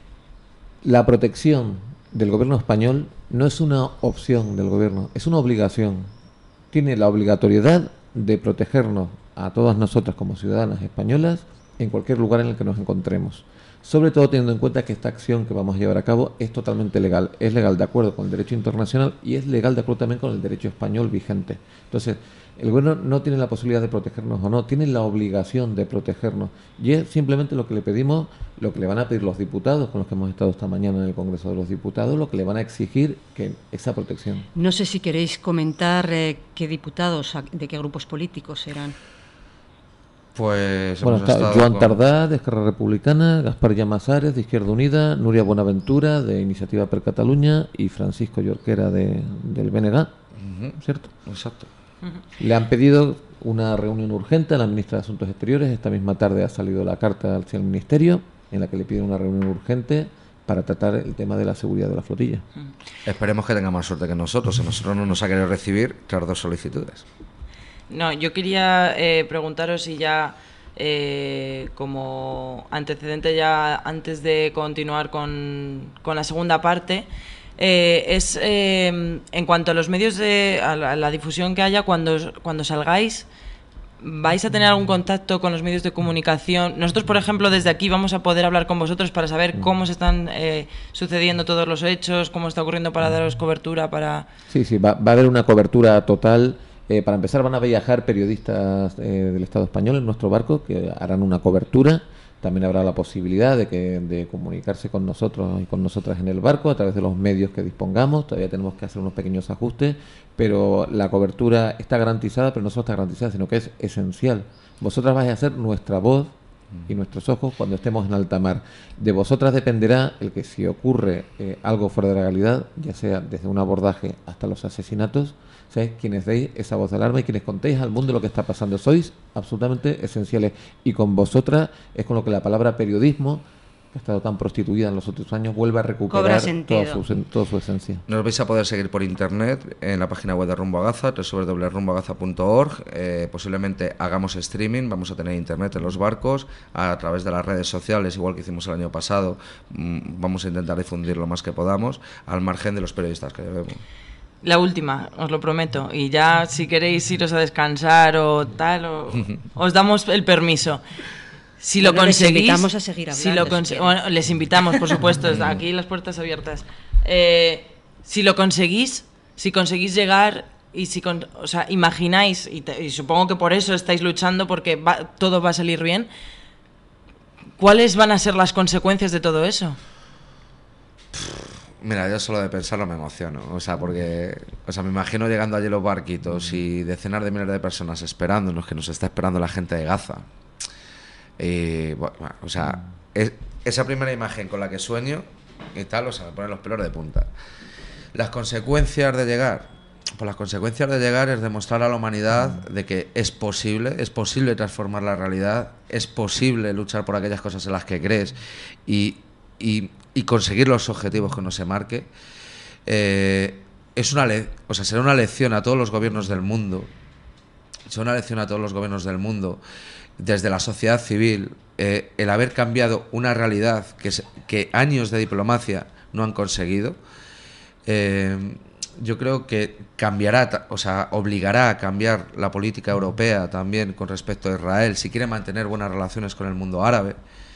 la protección del gobierno español no es una opción del gobierno, es una obligación. Tiene la obligatoriedad de protegernos a todas nosotras como ciudadanas españolas en cualquier lugar en el que nos encontremos. Sobre todo teniendo en cuenta que esta acción que vamos a llevar a cabo es totalmente legal, es legal de acuerdo con el derecho internacional y es legal de acuerdo también con el derecho español vigente. Entonces, el gobierno no tiene la posibilidad de protegernos o no, tiene la obligación de protegernos y es simplemente lo que le pedimos, lo que le van a pedir los diputados con los que hemos estado esta mañana en el Congreso de los Diputados, lo que le van a exigir que esa protección. No sé si queréis comentar eh, qué diputados, de qué grupos políticos eran. Pues bueno, está Joan con... Tardá, de Esquerra Republicana, Gaspar Llamazares, de Izquierda Unida, Núria Buenaventura, de Iniciativa per Catalunya, y Francisco Jorquera, de, del B N G, uh-huh. ¿Cierto? Exacto. Uh-huh. Le han pedido una reunión urgente a la ministra de Asuntos Exteriores. Esta misma tarde ha salido la carta hacia el Ministerio, en la que le piden una reunión urgente para tratar el tema de la seguridad de la flotilla. Uh-huh. Esperemos que tenga más suerte que nosotros. A nosotros no nos ha querido recibir las dos solicitudes. No, yo quería eh, preguntaros si ya, eh, como antecedente ya antes de continuar con, con la segunda parte, eh, es eh, en cuanto a los medios de a la, a la difusión que haya cuando, cuando salgáis, ¿vais a tener algún contacto con los medios de comunicación? Nosotros, por ejemplo, desde aquí vamos a poder hablar con vosotros para saber cómo se están eh, sucediendo todos los hechos, cómo está ocurriendo, para daros cobertura, para... Sí, sí, va, va a haber una cobertura total. Eh, para empezar, van a viajar periodistas eh, del Estado español en nuestro barco que harán una cobertura. También habrá la posibilidad de, que, de comunicarse con nosotros y con nosotras en el barco a través de los medios que dispongamos. Todavía tenemos que hacer unos pequeños ajustes, pero la cobertura está garantizada, pero no solo está garantizada, sino que es esencial. Vosotras vais a ser nuestra voz y nuestros ojos cuando estemos en alta mar. De vosotras dependerá el que si ocurre eh, algo fuera de la realidad, ya sea desde un abordaje hasta los asesinatos, seáis quienes deis esa voz de alarma y quienes contéis al mundo lo que está pasando. Sois absolutamente esenciales y con vosotras es con lo que la palabra periodismo, que ha estado tan prostituida en los últimos años, vuelve a recuperar toda su, toda su esencia. Nos vais a poder seguir por internet en la página web de Rumbo a Gaza, doble u doble u doble u punto rumbo a gaza punto org. Eh, posiblemente hagamos streaming, vamos a tener internet en los barcos, a través de las redes sociales, igual que hicimos el año pasado. Mmm, vamos a intentar difundir lo más que podamos, al margen de los periodistas que llevemos. La última, os lo prometo, y ya si queréis iros a descansar o tal, o, os damos el permiso. Si bueno, lo conseguís, les invitamos a seguir hablando. Si lo conse- bueno, les invitamos, por supuesto, aquí las puertas abiertas. Eh, si lo conseguís, si conseguís llegar y si, con, o sea, imagináis, y, te, y supongo que por eso estáis luchando porque va, todo va a salir bien, ¿cuáles van a ser las consecuencias de todo eso? Mira, yo solo de pensarlo me emociono, o sea, porque, o sea, me imagino llegando allí los barquitos y decenas de miles de personas esperándonos, que nos está esperando la gente de Gaza. Y, bueno, o sea, es, esa primera imagen con la que sueño y tal, o sea, me ponen los pelos de punta. Las consecuencias de llegar, pues las consecuencias de llegar es demostrar a la humanidad de que es posible, es posible transformar la realidad, es posible luchar por aquellas cosas en las que crees y, y, y conseguir los objetivos que uno se marque. Eh, es una le- o sea, será una lección a todos los gobiernos del mundo, será una lección a todos los gobiernos del mundo, desde la sociedad civil, eh, el haber cambiado una realidad que, se, que años de diplomacia no han conseguido. Eh, yo creo que cambiará, o sea, obligará a cambiar la política europea también con respecto a Israel, si quiere mantener buenas relaciones con el mundo árabe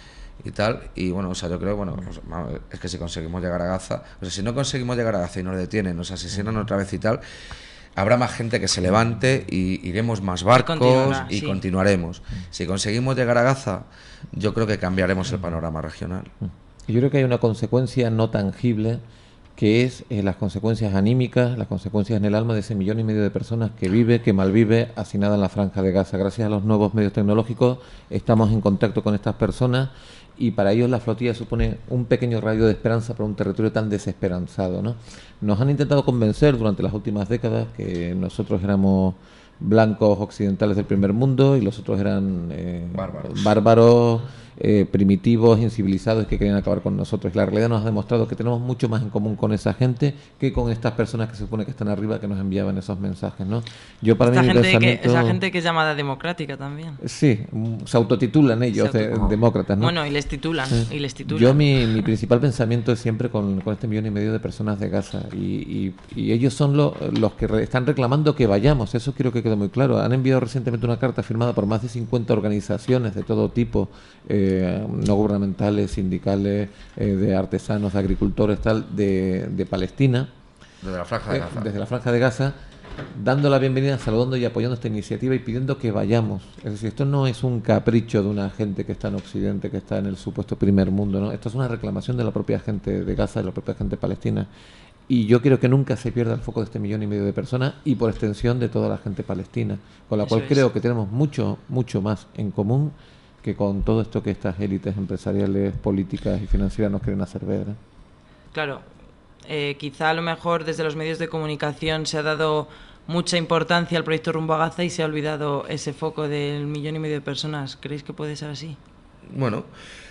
y tal. Y bueno, o sea, yo creo, bueno, pues, es que si conseguimos llegar a Gaza, o sea, si no conseguimos llegar a Gaza y nos detienen, nos asesinan otra vez y tal, habrá más gente que se levante y iremos más barcos y, y sí. continuaremos. Si conseguimos llegar a Gaza, yo creo que cambiaremos el panorama regional. Yo creo que hay una consecuencia no tangible, que es eh, las consecuencias anímicas, las consecuencias en el alma de ese millón y medio de personas que vive, que malvive, hacinada en la Franja de Gaza. Gracias a los nuevos medios tecnológicos estamos en contacto con estas personas y para ellos la flotilla supone un pequeño radio de esperanza para un territorio tan desesperanzado, ¿no? Nos han intentado convencer durante las últimas décadas que nosotros éramos blancos occidentales del primer mundo y los otros eran eh, bárbaros, bárbaros eh, primitivos, incivilizados que querían acabar con nosotros. La realidad nos ha demostrado que tenemos mucho más en común con esa gente que con estas personas que se supone que están arriba, que nos enviaban esos mensajes, ¿no? Yo para Esta mí gente pensamiento... que, esa gente que es llamada democrática también. Sí, se autotitulan ellos se auto... de, demócratas, ¿no? Bueno, y les titulan, sí. y les titulan. Yo mi, mi principal pensamiento es siempre con, con este millón y medio de personas de Gaza y, y, y ellos son lo, los que re, están reclamando que vayamos, eso quiero que quede muy claro. Han enviado recientemente una carta firmada por más de cincuenta organizaciones de todo tipo, eh, no gubernamentales, sindicales, eh, de artesanos, de agricultores, tal, de, de Palestina. Desde la Franja de Gaza. Eh, desde la Franja de Gaza, dando la bienvenida, saludando y apoyando esta iniciativa y pidiendo que vayamos. Es decir, esto no es un capricho de una gente que está en Occidente, que está en el supuesto primer mundo, ¿no? Esto es una reclamación de la propia gente de Gaza, de la propia gente palestina. Y yo quiero que nunca se pierda el foco de este millón y medio de personas y por extensión de toda la gente palestina, con la Eso cual es. creo que tenemos mucho, mucho más en común que con todo esto que estas élites empresariales, políticas y financieras nos quieren hacer ver, ¿eh? Claro, eh, quizá a lo mejor desde los medios de comunicación se ha dado mucha importancia al proyecto Rumbo a Gaza y se ha olvidado ese foco del millón y medio de personas. ¿Creéis que puede ser así? Bueno,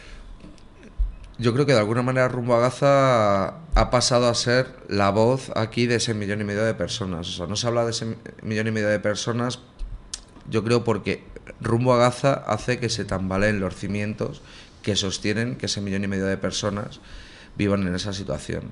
yo creo que de alguna manera Rumbo a Gaza ha pasado a ser la voz aquí de ese millón y medio de personas. O sea, no se habla de ese millón y medio de personas, yo creo, porque Rumbo a Gaza hace que se tambaleen los cimientos que sostienen que ese millón y medio de personas vivan en esa situación.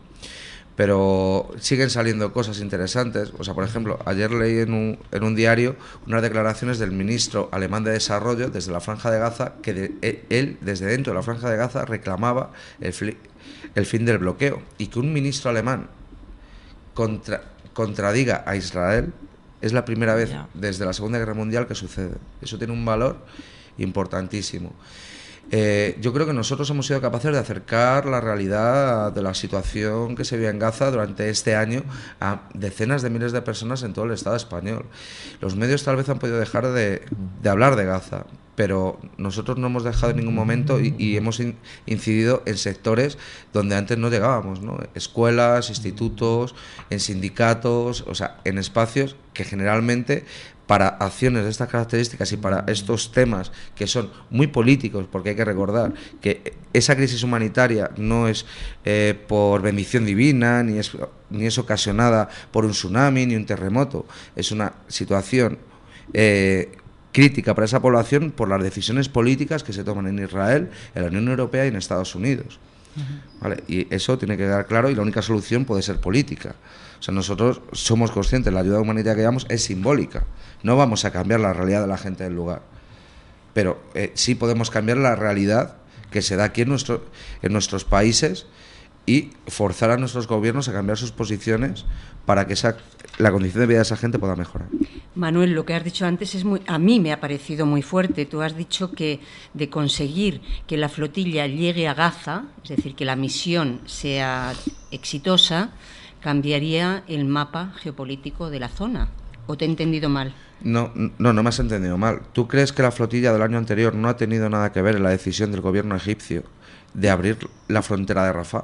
Pero siguen saliendo cosas interesantes. O sea, por ejemplo, ayer leí en un, en un diario unas declaraciones del ministro alemán de Desarrollo desde la Franja de Gaza, que de, él, desde dentro de la Franja de Gaza, reclamaba el, fli, el fin del bloqueo. Y que un ministro alemán contra, contradiga a Israel es la primera vez yeah. desde la Segunda Guerra Mundial que sucede. Eso tiene un valor importantísimo. Eh, yo creo que nosotros hemos sido capaces de acercar la realidad de la situación que se vive en Gaza durante este año a decenas de miles de personas en todo el Estado español. Los medios tal vez han podido dejar de, de hablar de Gaza, pero nosotros no hemos dejado en ningún momento y, y hemos in, incidido en sectores donde antes no llegábamos, ¿no? Escuelas, institutos, en sindicatos, o sea, en espacios que generalmente para acciones de estas características y para estos temas que son muy políticos, porque hay que recordar que esa crisis humanitaria no es eh, por bendición divina, ni es, ni es ocasionada por un tsunami, ni un terremoto, es una situación eh, crítica para esa población por las decisiones políticas que se toman en Israel, en la Unión Europea y en Estados Unidos. Uh-huh. ¿Vale? Y eso tiene que quedar claro y la única solución puede ser política. O sea, nosotros somos conscientes, la ayuda humanitaria que damos es simbólica. No vamos a cambiar la realidad de la gente del lugar. Pero eh, sí podemos cambiar la realidad que se da aquí en, nuestro, en nuestros países y forzar a nuestros gobiernos a cambiar sus posiciones para que esa, la condición de vida de esa gente pueda mejorar. Manuel, lo que has dicho antes es muy, a mí me ha parecido muy fuerte. Tú has dicho que de conseguir que la flotilla llegue a Gaza, es decir, que la misión sea exitosa, cambiaría el mapa geopolítico de la zona. ¿O te he entendido mal? No, no, no me has entendido mal. ¿Tú crees que la flotilla del año anterior no ha tenido nada que ver en la decisión del gobierno egipcio de abrir la frontera de Rafah?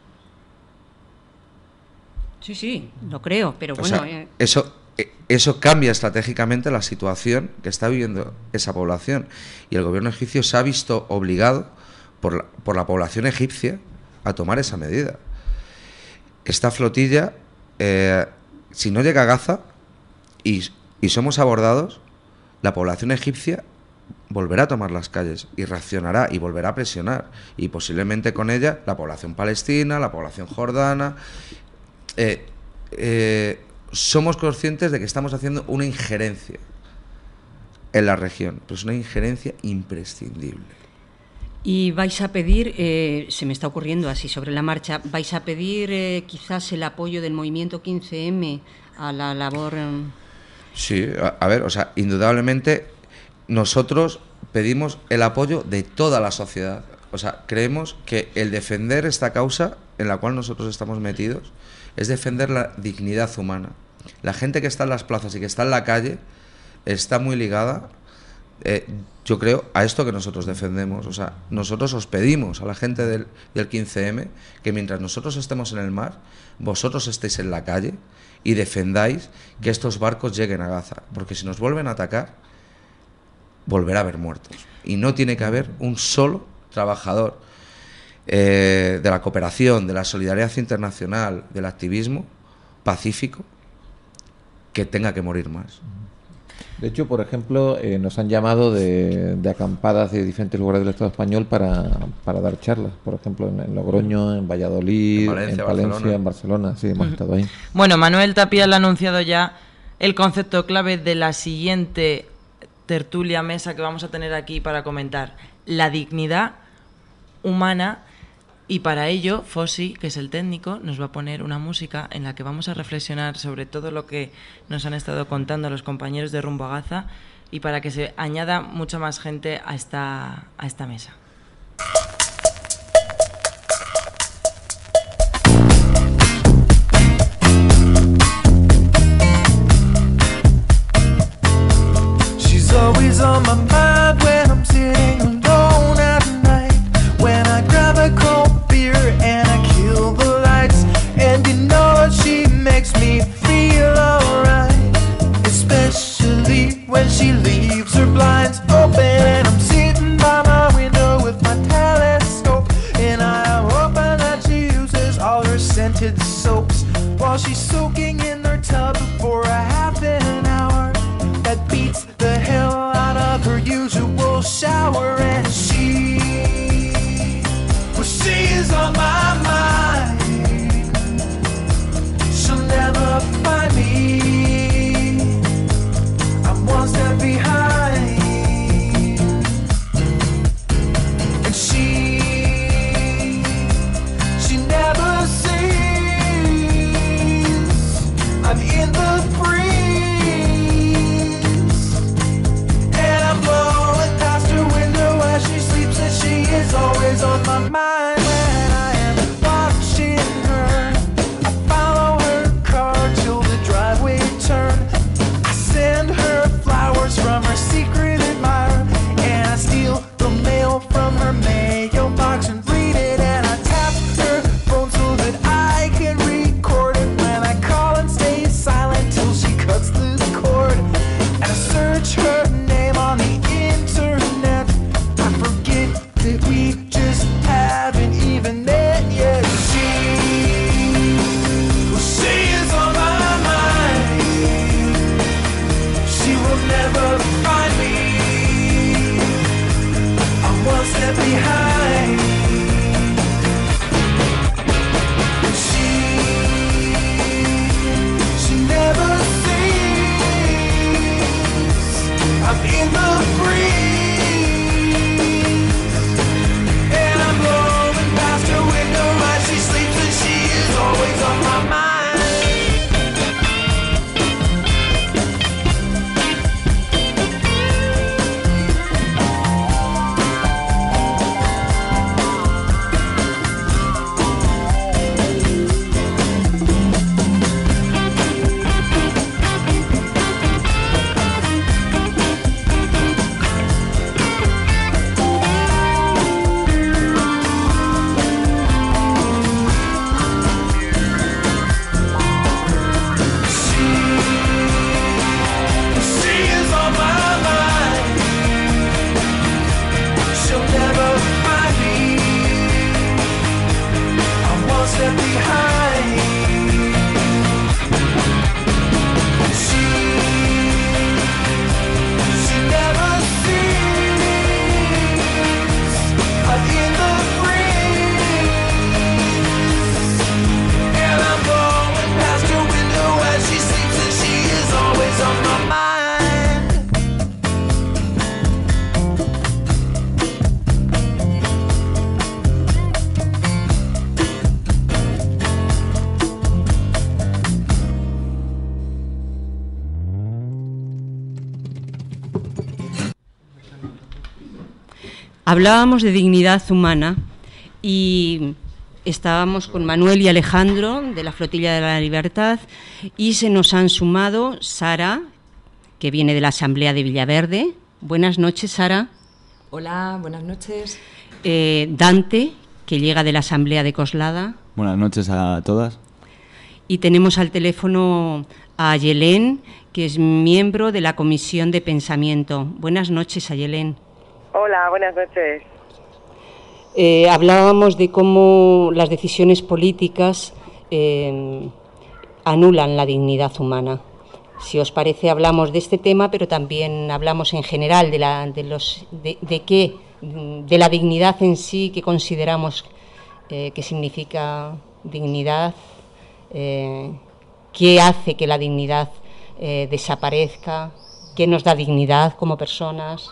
Sí, sí, lo creo, pero o bueno... sea, eh... eso, eso cambia estratégicamente la situación que está viviendo esa población. Y el gobierno egipcio se ha visto obligado por la, por la población egipcia a tomar esa medida. Esta flotilla, eh, si no llega a Gaza y, y somos abordados, la población egipcia volverá a tomar las calles y reaccionará y volverá a presionar. Y posiblemente con ella la población palestina, la población jordana... Eh, eh, somos conscientes de que estamos haciendo una injerencia en la región, pero es una injerencia imprescindible. Y vais a pedir, eh, se me está ocurriendo así sobre la marcha, vais a pedir eh, quizás el apoyo del movimiento quince eme a la labor... Eh... Sí, a, a ver, o sea, indudablemente nosotros pedimos el apoyo de toda la sociedad. O sea, creemos que el defender esta causa en la cual nosotros estamos metidos es defender la dignidad humana. La gente que está en las plazas y que está en la calle está muy ligada, eh, yo creo, a esto que nosotros defendemos. O sea, nosotros os pedimos a la gente del, del quince eme que mientras nosotros estemos en el mar, vosotros estéis en la calle y defendáis que estos barcos lleguen a Gaza. Porque si nos vuelven a atacar, volverá a haber muertos. Y no tiene que haber un solo trabajador eh, de la cooperación, de la solidaridad internacional, del activismo pacífico que tenga que morir más. De hecho, por ejemplo, eh, nos han llamado de, de acampadas de diferentes lugares del Estado español para, para dar charlas, por ejemplo, en, en Logroño, en Valladolid, en, Valencia, en Palencia, Barcelona. en Barcelona, sí, hemos uh-huh. estado ahí. Bueno, Manuel Tapia le ha anunciado ya el concepto clave de la siguiente tertulia mesa que vamos a tener aquí para comentar: la dignidad humana. Y para ello, Fossi, que es el técnico, nos va a poner una música en la que vamos a reflexionar sobre todo lo que nos han estado contando los compañeros de Rumbo a Gaza y para que se añada mucha más gente a esta, a esta mesa. She's always on my mind when I'm sitting alone at night, when I grab a cold and I kill the lights, and you know she makes me feel alright, especially when she leaves her blinds open and I'm sitting by my window with my telescope, and I'm hoping that she uses all her scented soaps while she's soaking in her tub for a half an hour. That beats the hell out of her usual shower, and she She's on my mind. She'll never find me. I'm one step behind. And she, she never sees hablábamos de dignidad humana y estábamos con Manuel y Alejandro de la Flotilla de la Libertad y se nos han sumado Sara, que viene de la Asamblea de Villaverde. Buenas noches, Sara. Hola, buenas noches. Eh, Dante, que llega de la Asamblea de Coslada. Buenas noches a todas. Y tenemos al teléfono a Ayelén, que es miembro de la Comisión de Pensamiento. Buenas noches, Ayelén. Hola, buenas noches. Eh, hablábamos de cómo las decisiones políticas eh, anulan la dignidad humana. Si os parece, hablamos de este tema, pero también hablamos en general de, la, de, los, de, de qué, de la dignidad en sí, que consideramos eh, que significa dignidad, eh, qué hace que la dignidad eh, desaparezca, qué nos da dignidad como personas.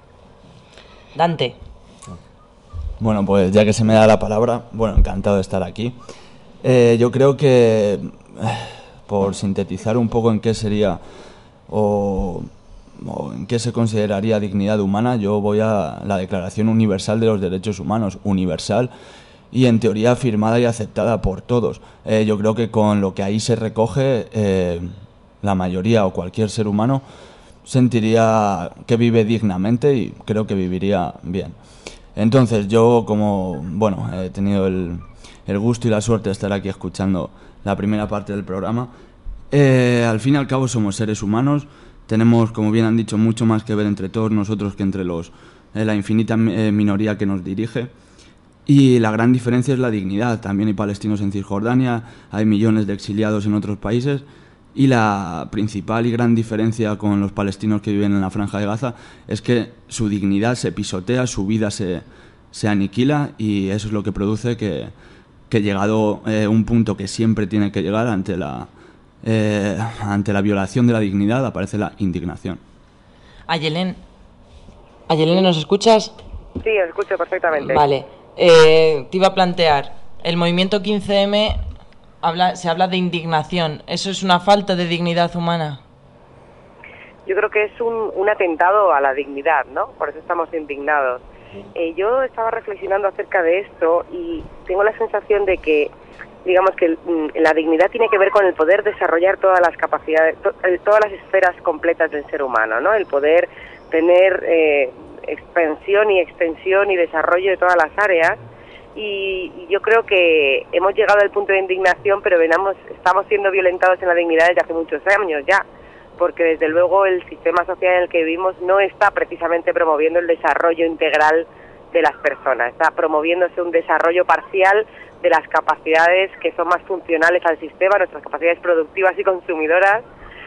Dante. Bueno, pues ya que se me da la palabra, bueno, encantado de estar aquí. Eh, yo creo que, eh, por sintetizar un poco en qué sería o, o en qué se consideraría dignidad humana, yo voy a la Declaración Universal de los Derechos Humanos, universal y en teoría firmada y aceptada por todos. Eh, yo creo que con lo que ahí se recoge, eh, la mayoría o cualquier ser humano sentiría que vive dignamente y creo que viviría bien. Entonces yo, como, bueno, he tenido el, el gusto y la suerte de estar aquí escuchando la primera parte del programa, eh, al fin y al cabo somos seres humanos, tenemos, como bien han dicho, mucho más que ver entre todos nosotros que entre los eh, la infinita eh, minoría que nos dirige, y la gran diferencia es la dignidad. También hay palestinos en Cisjordania, hay millones de exiliados en otros países, y la principal y gran diferencia con los palestinos que viven en la Franja de Gaza es que su dignidad se pisotea, su vida se, se aniquila, y eso es lo que produce que, que llegado eh, un punto que siempre tiene que llegar ante la, eh, ante la violación de la dignidad, aparece la indignación. Ayelén, Ayelén, ¿nos escuchas? Sí, os escucho perfectamente. Vale, eh, te iba a plantear, el movimiento quince eme... Habla, se habla de indignación. ¿Eso es una falta de dignidad humana? Yo creo que es un, un atentado a la dignidad, ¿no? Por eso estamos indignados. Eh, yo estaba reflexionando acerca de esto y tengo la sensación de que, digamos que la dignidad tiene que ver con el poder desarrollar todas las capacidades, to, todas las esferas completas del ser humano, ¿no? El poder tener eh, expansión y extensión y desarrollo de todas las áreas. Y yo creo que hemos llegado al punto de indignación, pero venamos, estamos siendo violentados en la dignidad desde hace muchos años ya, porque desde luego el sistema social en el que vivimos no está precisamente promoviendo el desarrollo integral de las personas, está promoviéndose un desarrollo parcial de las capacidades que son más funcionales al sistema, nuestras capacidades productivas y consumidoras,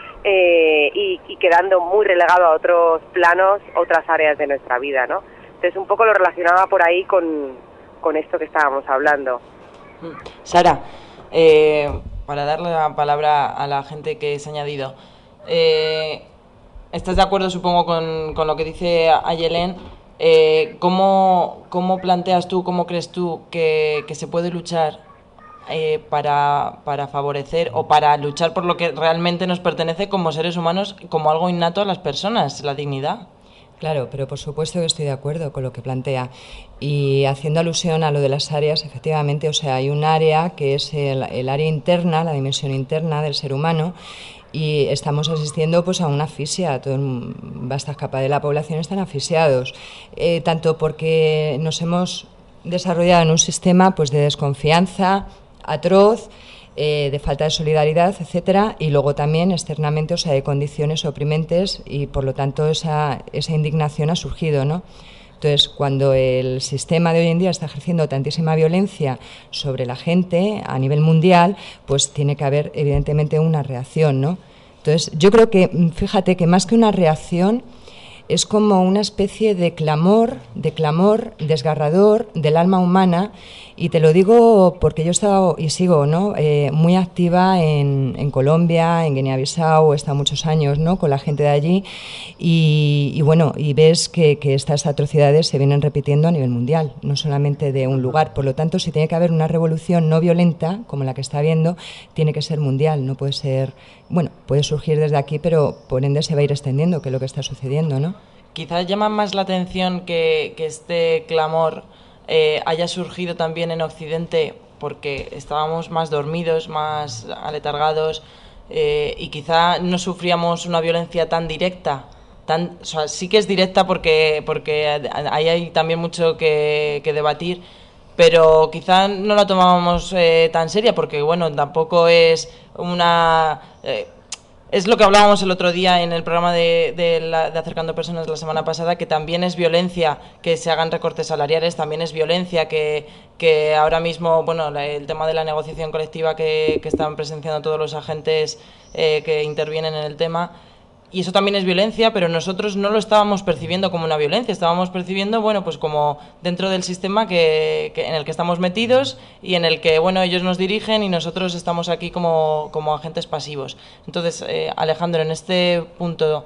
eh, y, y quedando muy relegado a otros planos, otras áreas de nuestra vida, ¿no? Entonces un poco lo relacionaba por ahí con con esto que estábamos hablando. Sara, eh, para darle la palabra a la gente que se ha añadido, eh, ¿estás de acuerdo, supongo, con, con lo que dice Ayelén? Eh, ¿cómo, ¿Cómo planteas tú, cómo crees tú que, que se puede luchar eh, para, para favorecer o para luchar por lo que realmente nos pertenece como seres humanos, como algo innato a las personas, la dignidad? Claro, pero por supuesto que estoy de acuerdo con lo que plantea. Y haciendo alusión a lo de las áreas, efectivamente, o sea, hay un área que es el, el área interna, la dimensión interna del ser humano, y estamos asistiendo pues a una asfixia. Toda vasta capa de la población están asfixiados, eh, tanto porque nos hemos desarrollado en un sistema pues de desconfianza atroz, Eh, de falta de solidaridad, etcétera, y luego también externamente, o sea, de condiciones oprimentes, y por lo tanto esa, esa indignación ha surgido, ¿no? Entonces, cuando el sistema de hoy en día está ejerciendo tantísima violencia sobre la gente a nivel mundial, pues tiene que haber evidentemente una reacción, ¿no? Entonces, yo creo que, fíjate que más que una reacción, es como una especie de clamor, de clamor desgarrador del alma humana, y te lo digo porque yo he estado y sigo, ¿no? Eh, muy activa en, en Colombia, en Guinea-Bissau, he estado muchos años, ¿no? Con la gente de allí, y, y bueno, y ves que, que estas atrocidades se vienen repitiendo a nivel mundial, no solamente de un lugar. Por lo tanto, si tiene que haber una revolución no violenta, como la que está habiendo, tiene que ser mundial, no puede ser, bueno, puede surgir desde aquí, pero por ende se va a ir extendiendo, que es lo que está sucediendo, ¿no? quizás llama más la atención que, que este clamor eh, haya surgido también en Occidente porque estábamos más dormidos, más aletargados eh, y quizá no sufríamos una violencia tan directa. Tan, o sea, sí que es directa porque, porque ahí hay también mucho que, que debatir, pero quizá no la tomábamos eh, tan seria porque, bueno, tampoco es una... Eh, es lo que hablábamos el otro día en el programa de, de, la, de Acercando Personas la semana pasada, que también es violencia que se hagan recortes salariales, también es violencia que, que ahora mismo, bueno, la, el tema de la negociación colectiva que, que están presenciando todos los agentes eh, que intervienen en el tema, y eso también es violencia, pero nosotros no lo estábamos percibiendo como una violencia, estábamos percibiendo, bueno, pues como dentro del sistema que, que en el que estamos metidos y en el que, bueno, ellos nos dirigen y nosotros estamos aquí como, como agentes pasivos. Entonces, eh, Alejandro, en este punto,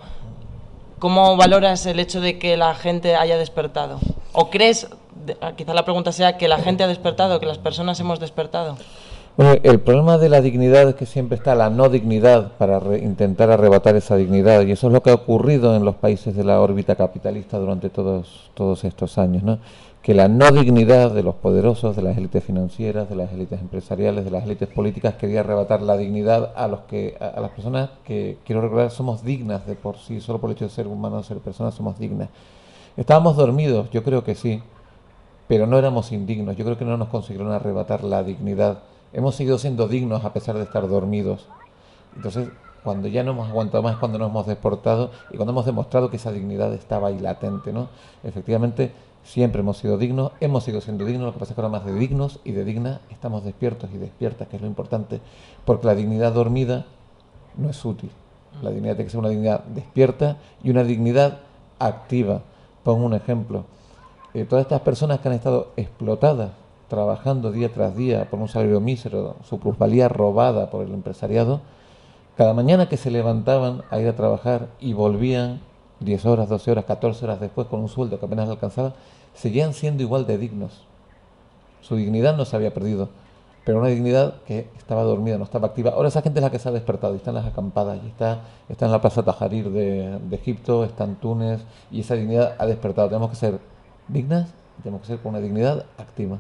¿cómo valoras el hecho de que la gente haya despertado? ¿O crees, quizá la pregunta sea, que la gente ha despertado, que las personas hemos despertado? Bueno, el problema de la dignidad es que siempre está la no dignidad para re- intentar arrebatar esa dignidad, y eso es lo que ha ocurrido en los países de la órbita capitalista durante todos, todos estos años, ¿no? Que la no dignidad de los poderosos, de las élites financieras, de las élites empresariales, de las élites políticas, quería arrebatar la dignidad a los que a, a las personas que, quiero recordar, somos dignas de por sí, solo por el hecho de ser humanos, ser personas, somos dignas. Estábamos dormidos, yo creo que sí, pero no éramos indignos, yo creo que no nos consiguieron arrebatar la dignidad. Hemos seguido siendo dignos a pesar de estar dormidos. Entonces, cuando ya no hemos aguantado más, cuando nos hemos deportado y cuando hemos demostrado que esa dignidad estaba ahí latente, ¿no? Efectivamente, siempre hemos sido dignos, hemos seguido siendo dignos, lo que pasa es que ahora más de dignos y de dignas estamos despiertos y despiertas, que es lo importante, porque la dignidad dormida no es útil. La dignidad tiene que ser una dignidad despierta y una dignidad activa. Pongo un ejemplo. Eh, todas estas personas que han estado explotadas, trabajando día tras día por un salario mísero, su plusvalía robada por el empresariado, cada mañana que se levantaban a ir a trabajar y volvían diez horas, doce horas, catorce horas después con un sueldo que apenas alcanzaba, seguían siendo igual de dignos. Su dignidad no se había perdido, pero una dignidad que estaba dormida, no estaba activa. Ahora esa gente es la que se ha despertado y está en las acampadas, y está, está en la plaza Tajarir de, de Egipto, está en Túnez, y esa dignidad ha despertado. Tenemos que ser dignas, tenemos que ser con una dignidad activa.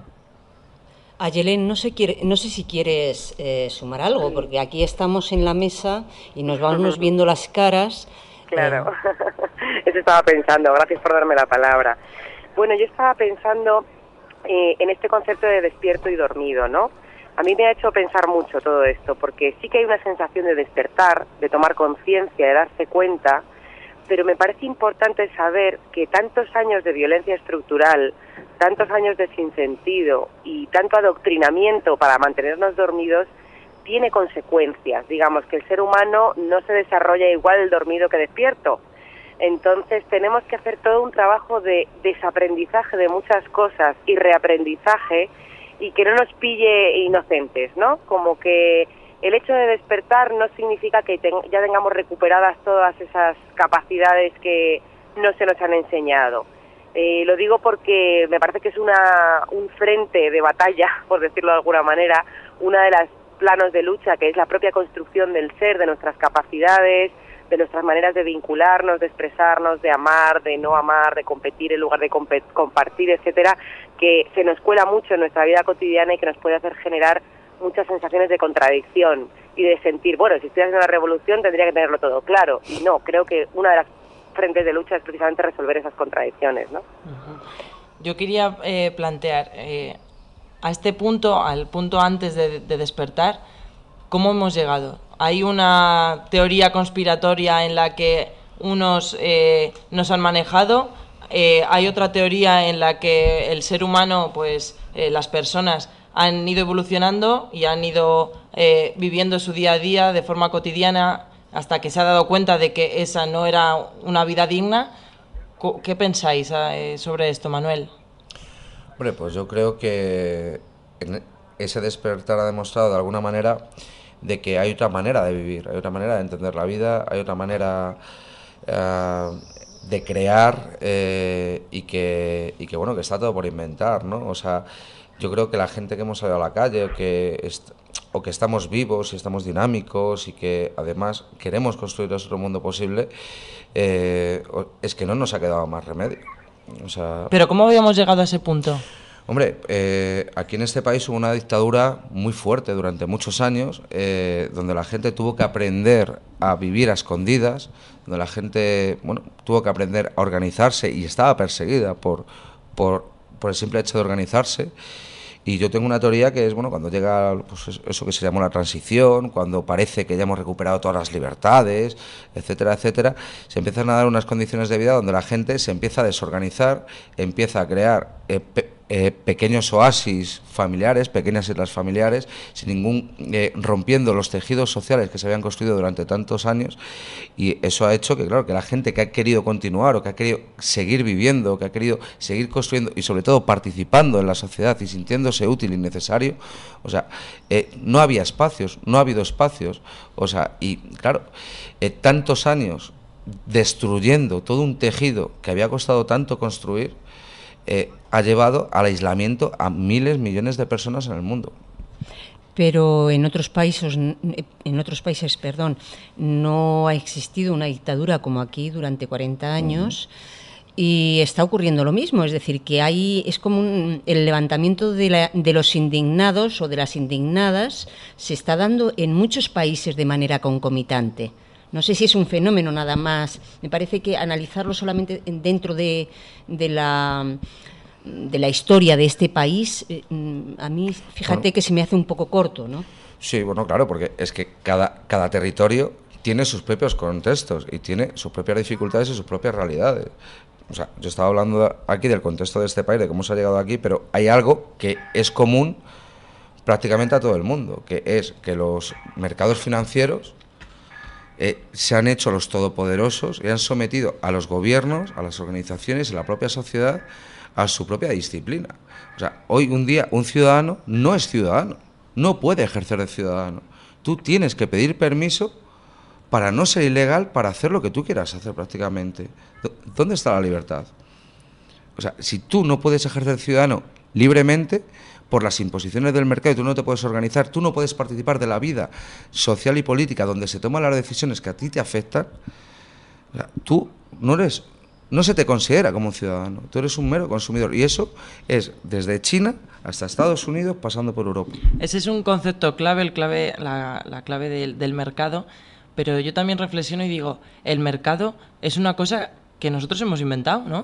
Ayelén, no sé, quiere, no sé si quieres eh, sumar algo, porque aquí estamos en la mesa y nos vamos viendo las caras. Claro, eh. Eso estaba pensando, gracias por darme la palabra. Bueno, yo estaba pensando eh, en este concepto de despierto y dormido, ¿no? A mí me ha hecho pensar mucho todo esto, porque sí que hay una sensación de despertar, de tomar conciencia, de darse cuenta, pero me parece importante saber que tantos años de violencia estructural, tantos años de sinsentido y tanto adoctrinamiento para mantenernos dormidos tiene consecuencias. Digamos que el ser humano no se desarrolla igual dormido que despierto. Entonces tenemos que hacer todo un trabajo de desaprendizaje de muchas cosas y reaprendizaje, y que no nos pille inocentes, ¿no? Como que el hecho de despertar no significa que ten, ya tengamos recuperadas todas esas capacidades que no se nos han enseñado. Eh, lo digo porque me parece que es una un frente de batalla, por decirlo de alguna manera, una de las planos de lucha, que es la propia construcción del ser, de nuestras capacidades, de nuestras maneras de vincularnos, de expresarnos, de amar, de no amar, de competir en lugar de comp- compartir, etcétera, que se nos cuela mucho en nuestra vida cotidiana y que nos puede hacer generar muchas sensaciones de contradicción y de sentir, bueno, si estoy haciendo una revolución tendría que tenerlo todo claro, y no, creo que una de las frentes de lucha es precisamente resolver esas contradicciones, ¿no? Uh-huh. Yo quería eh, plantear eh, a este punto, al punto antes de, de despertar, ¿cómo hemos llegado? Hay una teoría conspiratoria en la que unos eh, nos han manejado, eh, hay otra teoría en la que el ser humano, pues eh, las personas han ido evolucionando y han ido eh, viviendo su día a día de forma cotidiana hasta que se ha dado cuenta de que esa no era una vida digna. ¿Qué pensáis eh, sobre esto, Manuel? Hombre, pues yo creo que en ese despertar ha demostrado de alguna manera de que hay otra manera de vivir, hay otra manera de entender la vida, hay otra manera uh, de crear eh, y que y que bueno, que está todo por inventar, ¿no? O sea, yo creo que la gente que hemos salido a la calle, que est- o que estamos vivos y estamos dinámicos y que además queremos construir otro mundo posible, eh, es que no nos ha quedado más remedio. O sea, ¿pero cómo habíamos llegado a ese punto? Hombre, eh, aquí en este país hubo una dictadura muy fuerte durante muchos años, eh, donde la gente tuvo que aprender a vivir a escondidas, donde la gente, bueno, tuvo que aprender a organizarse y estaba perseguida por, por, por el simple hecho de organizarse. Y yo tengo una teoría que es, bueno, cuando llega pues, eso que se llamó la transición, cuando parece que ya hemos recuperado todas las libertades, etcétera, etcétera, se empiezan a dar unas condiciones de vida donde la gente se empieza a desorganizar, empieza a crear eh, pe eh, pequeños oasis familiares, pequeñas islas familiares, sin ningún eh, rompiendo los tejidos sociales que se habían construido durante tantos años, y eso ha hecho que, claro, que la gente que ha querido continuar o que ha querido seguir viviendo, que ha querido seguir construyendo y sobre todo participando en la sociedad y sintiéndose útil y necesario, o sea, eh, no había espacios, no ha habido espacios, o sea, y claro, eh, tantos años destruyendo todo un tejido que había costado tanto construir, eh, ha llevado al aislamiento a miles, millones de personas en el mundo. Pero en otros países, en otros países, perdón, no ha existido una dictadura como aquí durante cuarenta años. Uh-huh. Y está ocurriendo lo mismo, es decir, que hay es como un, el levantamiento de, la, de los indignados o de las indignadas se está dando en muchos países de manera concomitante. No sé si es un fenómeno nada más. Me parece que analizarlo solamente dentro de, de la de la historia de este país, eh, a mí, fíjate bueno, que se me hace un poco corto, ¿no? Sí, bueno, claro, porque es que cada, cada territorio tiene sus propios contextos y tiene sus propias dificultades y sus propias realidades. O sea, yo estaba hablando aquí del contexto de este país, de cómo se ha llegado aquí, pero hay algo que es común prácticamente a todo el mundo, que es que los mercados financieros eh, se han hecho los todopoderosos y han sometido a los gobiernos, a las organizaciones y a la propia sociedad a su propia disciplina. O sea, hoy un día un ciudadano no es ciudadano, no puede ejercer de ciudadano. Tú tienes que pedir permiso para no ser ilegal, para hacer lo que tú quieras hacer prácticamente. ¿Dónde está la libertad? O sea, si tú no puedes ejercer de ciudadano libremente por las imposiciones del mercado y tú no te puedes organizar, tú no puedes participar de la vida social y política donde se toman las decisiones que a ti te afectan, o sea, tú no eres... No se te considera como un ciudadano, tú eres un mero consumidor. Y eso es desde China hasta Estados Unidos, pasando por Europa. Ese es un concepto clave, el clave la, la clave del, del mercado. Pero yo también reflexiono y digo, el mercado es una cosa que nosotros hemos inventado, ¿no?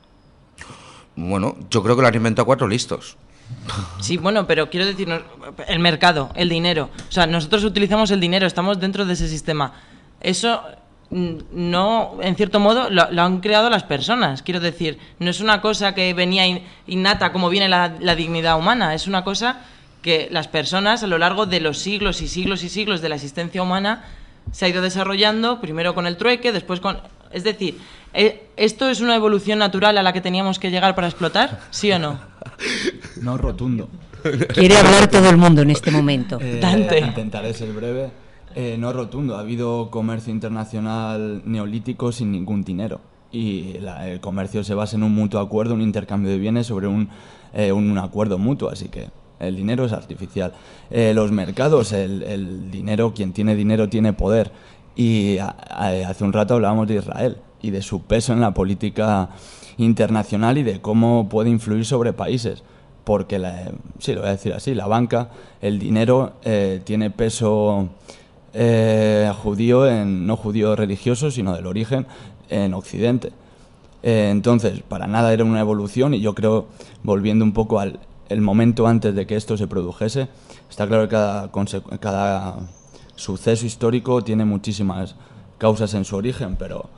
Bueno, yo creo que lo han inventado cuatro listos. Sí, bueno, pero quiero decir, el mercado, el dinero. O sea, nosotros utilizamos el dinero, estamos dentro de ese sistema. Eso... no, en cierto modo, lo, lo han creado las personas. Quiero decir, no es una cosa que venía in, innata como viene la, la dignidad humana, es una cosa que las personas a lo largo de los siglos y siglos y siglos de la existencia humana se ha ido desarrollando, primero con el trueque, después con... Es decir, ¿esto es una evolución natural a la que teníamos que llegar para explotar? ¿Sí o no? No rotundo. Quiere hablar todo el mundo en este momento. Eh, Dante. Intentaré ser breve. Eh, no rotundo, ha habido comercio internacional neolítico sin ningún dinero y la, el comercio se basa en un mutuo acuerdo, un intercambio de bienes sobre un, eh, un, un acuerdo mutuo, así que el dinero es artificial. Eh, los mercados, el, el dinero, quien tiene dinero tiene poder y a, a, hace un rato hablábamos de Israel y de su peso en la política internacional y de cómo puede influir sobre países. Porque, la, sí, lo voy a decir así, la banca, el dinero eh, tiene peso... Eh, judío, en, no judío religioso, sino del origen en Occidente. Eh, entonces, para nada era una evolución y yo creo, volviendo un poco al el momento antes de que esto se produjese, está claro que cada, cada suceso histórico tiene muchísimas causas en su origen, pero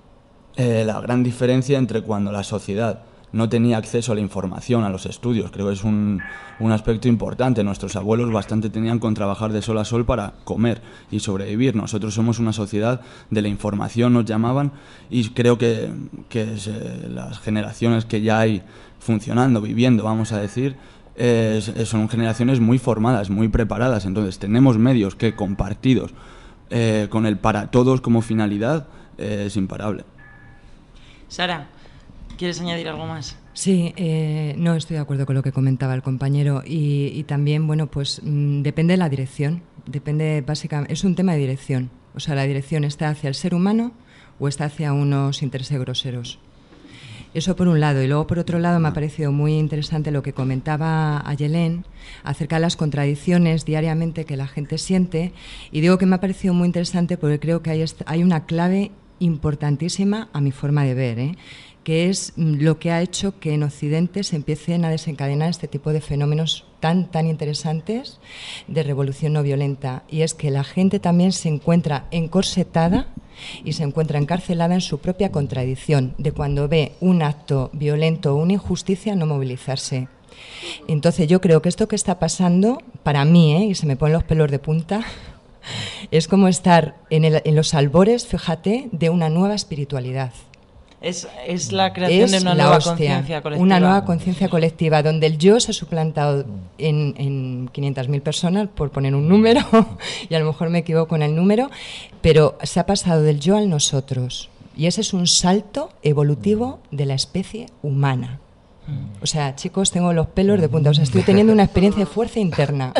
eh, la gran diferencia entre cuando la sociedad no tenía acceso a la información, a los estudios, creo que es un, un aspecto importante. Nuestros abuelos bastante tenían con trabajar de sol a sol para comer y sobrevivir. Nosotros somos una sociedad de la información, nos llamaban, y creo que, que se, las generaciones que ya hay funcionando, viviendo, vamos a decir, eh, son generaciones muy formadas, muy preparadas. Entonces tenemos medios que compartidos eh, con el para todos como finalidad eh, es imparable. Sara, ¿quieres añadir algo más? Sí, eh, no estoy de acuerdo con lo que comentaba el compañero y, y también, bueno, pues mmm, depende de la dirección, depende básicamente, es un tema de dirección, o sea, la dirección está hacia el ser humano o está hacia unos intereses groseros. Eso por un lado, y luego por otro lado me ha parecido muy interesante lo que comentaba Ayelén acerca de las contradicciones diariamente que la gente siente, y digo que me ha parecido muy interesante porque creo que hay, hay una clave importantísima a mi forma de ver, ¿eh? que es lo que ha hecho que en Occidente se empiecen a desencadenar este tipo de fenómenos tan, tan interesantes de revolución no violenta, y es que la gente también se encuentra encorsetada y se encuentra encarcelada en su propia contradicción de cuando ve un acto violento o una injusticia no movilizarse. Entonces yo creo que esto que está pasando, para mí, ¿eh? y se me ponen los pelos de punta, es como estar en, el, en los albores, fíjate, de una nueva espiritualidad. Es, es la creación es de una nueva conciencia colectiva. Una nueva conciencia colectiva, donde el yo se ha suplantado en, en quinientas mil personas, por poner un número, y a lo mejor me equivoco en el número, pero se ha pasado del yo al nosotros. Y ese es un salto evolutivo de la especie humana. O sea, chicos, tengo los pelos de punta. O sea, estoy teniendo una experiencia de fuerza interna.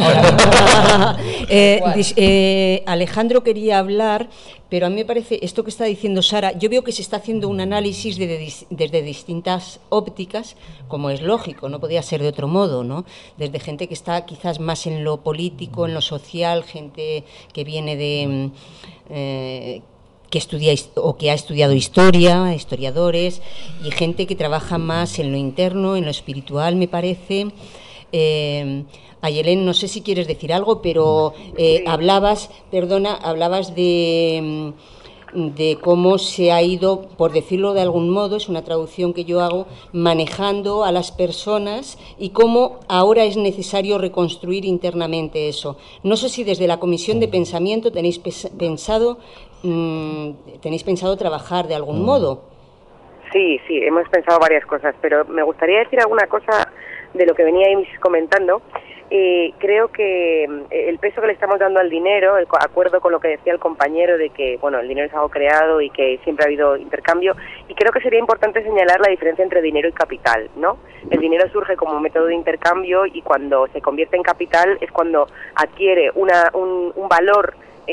eh, dis, eh, Alejandro quería hablar, pero a mí me parece, esto que está diciendo Sara, yo veo que se está haciendo un análisis de, de, desde distintas ópticas, como es lógico, no podía ser de otro modo, ¿no? Desde gente que está quizás más en lo político, en lo social, gente que viene de... Eh, que estudia o que ha estudiado historia, historiadores, y gente que trabaja más en lo interno, en lo espiritual, me parece. Eh, Ayelén, no sé si quieres decir algo, pero eh, hablabas, perdona, hablabas de, de cómo se ha ido, por decirlo de algún modo, es una traducción que yo hago, manejando a las personas y cómo ahora es necesario reconstruir internamente eso. No sé si desde la Comisión de Pensamiento tenéis pensado ¿Tenéis pensado trabajar de algún modo? Sí, sí, hemos pensado varias cosas, pero me gustaría decir alguna cosa de lo que veníais comentando. Eh, creo que el peso que le estamos dando al dinero, de acuerdo con lo que decía el compañero de que, bueno, el dinero es algo creado y que siempre ha habido intercambio, y creo que sería importante señalar la diferencia entre dinero y capital, ¿no? El dinero surge como método de intercambio y cuando se convierte en capital es cuando adquiere una, un, un valor eh,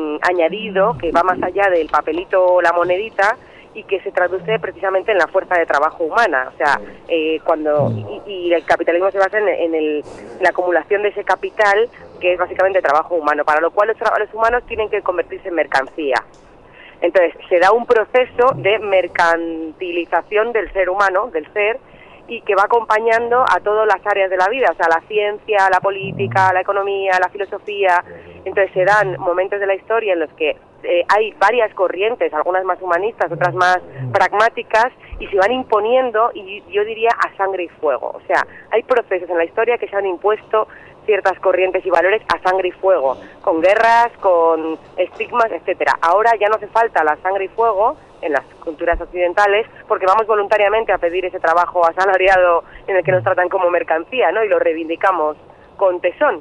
añadido que va más allá del papelito o la monedita, y que se traduce precisamente en la fuerza de trabajo humana. O sea, eh, cuando y, y el capitalismo se basa en, en, el, en la acumulación de ese capital, que es básicamente trabajo humano, para lo cual los trabajadores humanos tienen que convertirse en mercancía. Entonces, se da un proceso de mercantilización del ser humano, del ser, y que va acompañando a todas las áreas de la vida, o sea, la ciencia, la política, la economía, la filosofía. Entonces se dan momentos de la historia en los que eh, hay varias corrientes, algunas más humanistas, otras más pragmáticas, y se van imponiendo, y yo diría a sangre y fuego. O sea, hay procesos en la historia que se han impuesto ciertas corrientes y valores a sangre y fuego, con guerras, con estigmas, etcétera. Ahora ya no hace falta la sangre y fuego en las culturas occidentales, porque vamos voluntariamente a pedir ese trabajo asalariado en el que nos tratan como mercancía, ¿no? Y lo reivindicamos con tesón.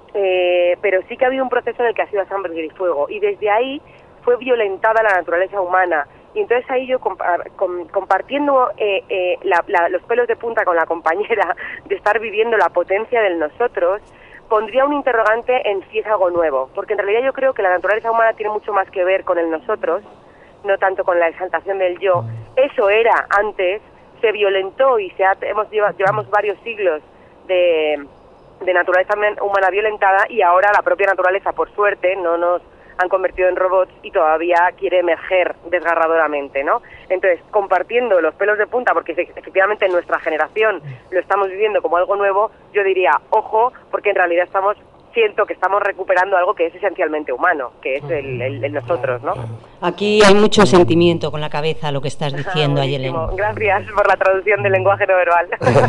Eh, pero sí que ha habido un proceso en el que ha sido a sangre y fuego, y desde ahí fue violentada la naturaleza humana. Y entonces ahí yo compa- com- compartiendo eh, eh, la, la, los pelos de punta con la compañera de estar viviendo la potencia del nosotros, pondría un interrogante en si es algo nuevo, porque en realidad yo creo que la naturaleza humana tiene mucho más que ver con el nosotros, no tanto con la exaltación del yo. Eso era antes, se violentó y se ha, hemos lleva, llevamos varios siglos de, de naturaleza humana violentada, y ahora la propia naturaleza, por suerte, no nos han convertido en robots y todavía quiere emerger desgarradoramente, ¿no? Entonces, compartiendo los pelos de punta, porque efectivamente en nuestra generación lo estamos viviendo como algo nuevo, yo diría, ojo, porque en realidad estamos, siento que estamos recuperando algo que es esencialmente humano, que es el, el, el nosotros, ¿no? Aquí hay mucho sentimiento con la cabeza lo que estás diciendo, ah, Ayelén. Gracias por la traducción del lenguaje no verbal.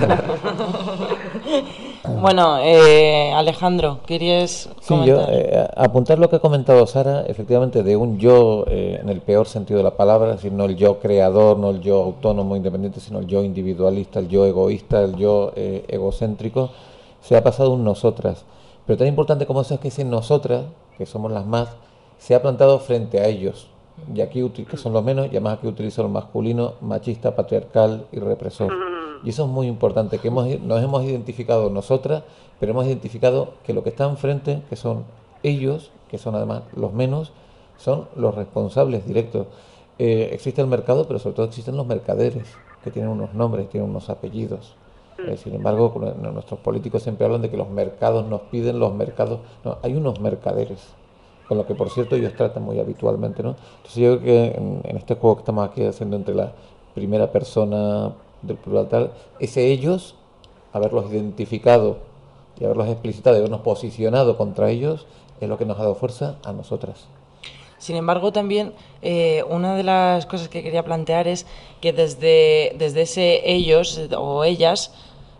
Bueno, eh, Alejandro, ¿querías comentar? Sí, yo, eh, apuntar lo que ha comentado Sara, efectivamente, de un yo eh, en el peor sentido de la palabra, es decir, no el yo creador, no el yo autónomo, independiente, sino el yo individualista, el yo egoísta, el yo eh, egocéntrico, se ha pasado un nosotras. Pero tan importante como eso es que ese nosotras, que somos las más, se ha plantado frente a ellos, y aquí, que son los menos, y además aquí utilizo el masculino, machista, patriarcal y represor. Y eso es muy importante, que hemos, nos hemos identificado nosotras, pero hemos identificado que lo que está enfrente, que son ellos, que son además los menos, son los responsables directos. Eh, existe el mercado, pero sobre todo existen los mercaderes, que tienen unos nombres, tienen unos apellidos. Eh, sin embargo, nuestros políticos siempre hablan de que los mercados nos piden, los mercados... No, hay unos mercaderes, con lo que, por cierto, ellos tratan muy habitualmente, ¿no? Entonces yo creo que en, en este juego que estamos aquí haciendo entre la primera persona del plural tal, ese ellos, haberlos identificado y haberlos explicitado y habernos posicionado contra ellos, es lo que nos ha dado fuerza a nosotras. Sin embargo, también eh, una de las cosas que quería plantear es que desde, desde ese ellos o ellas...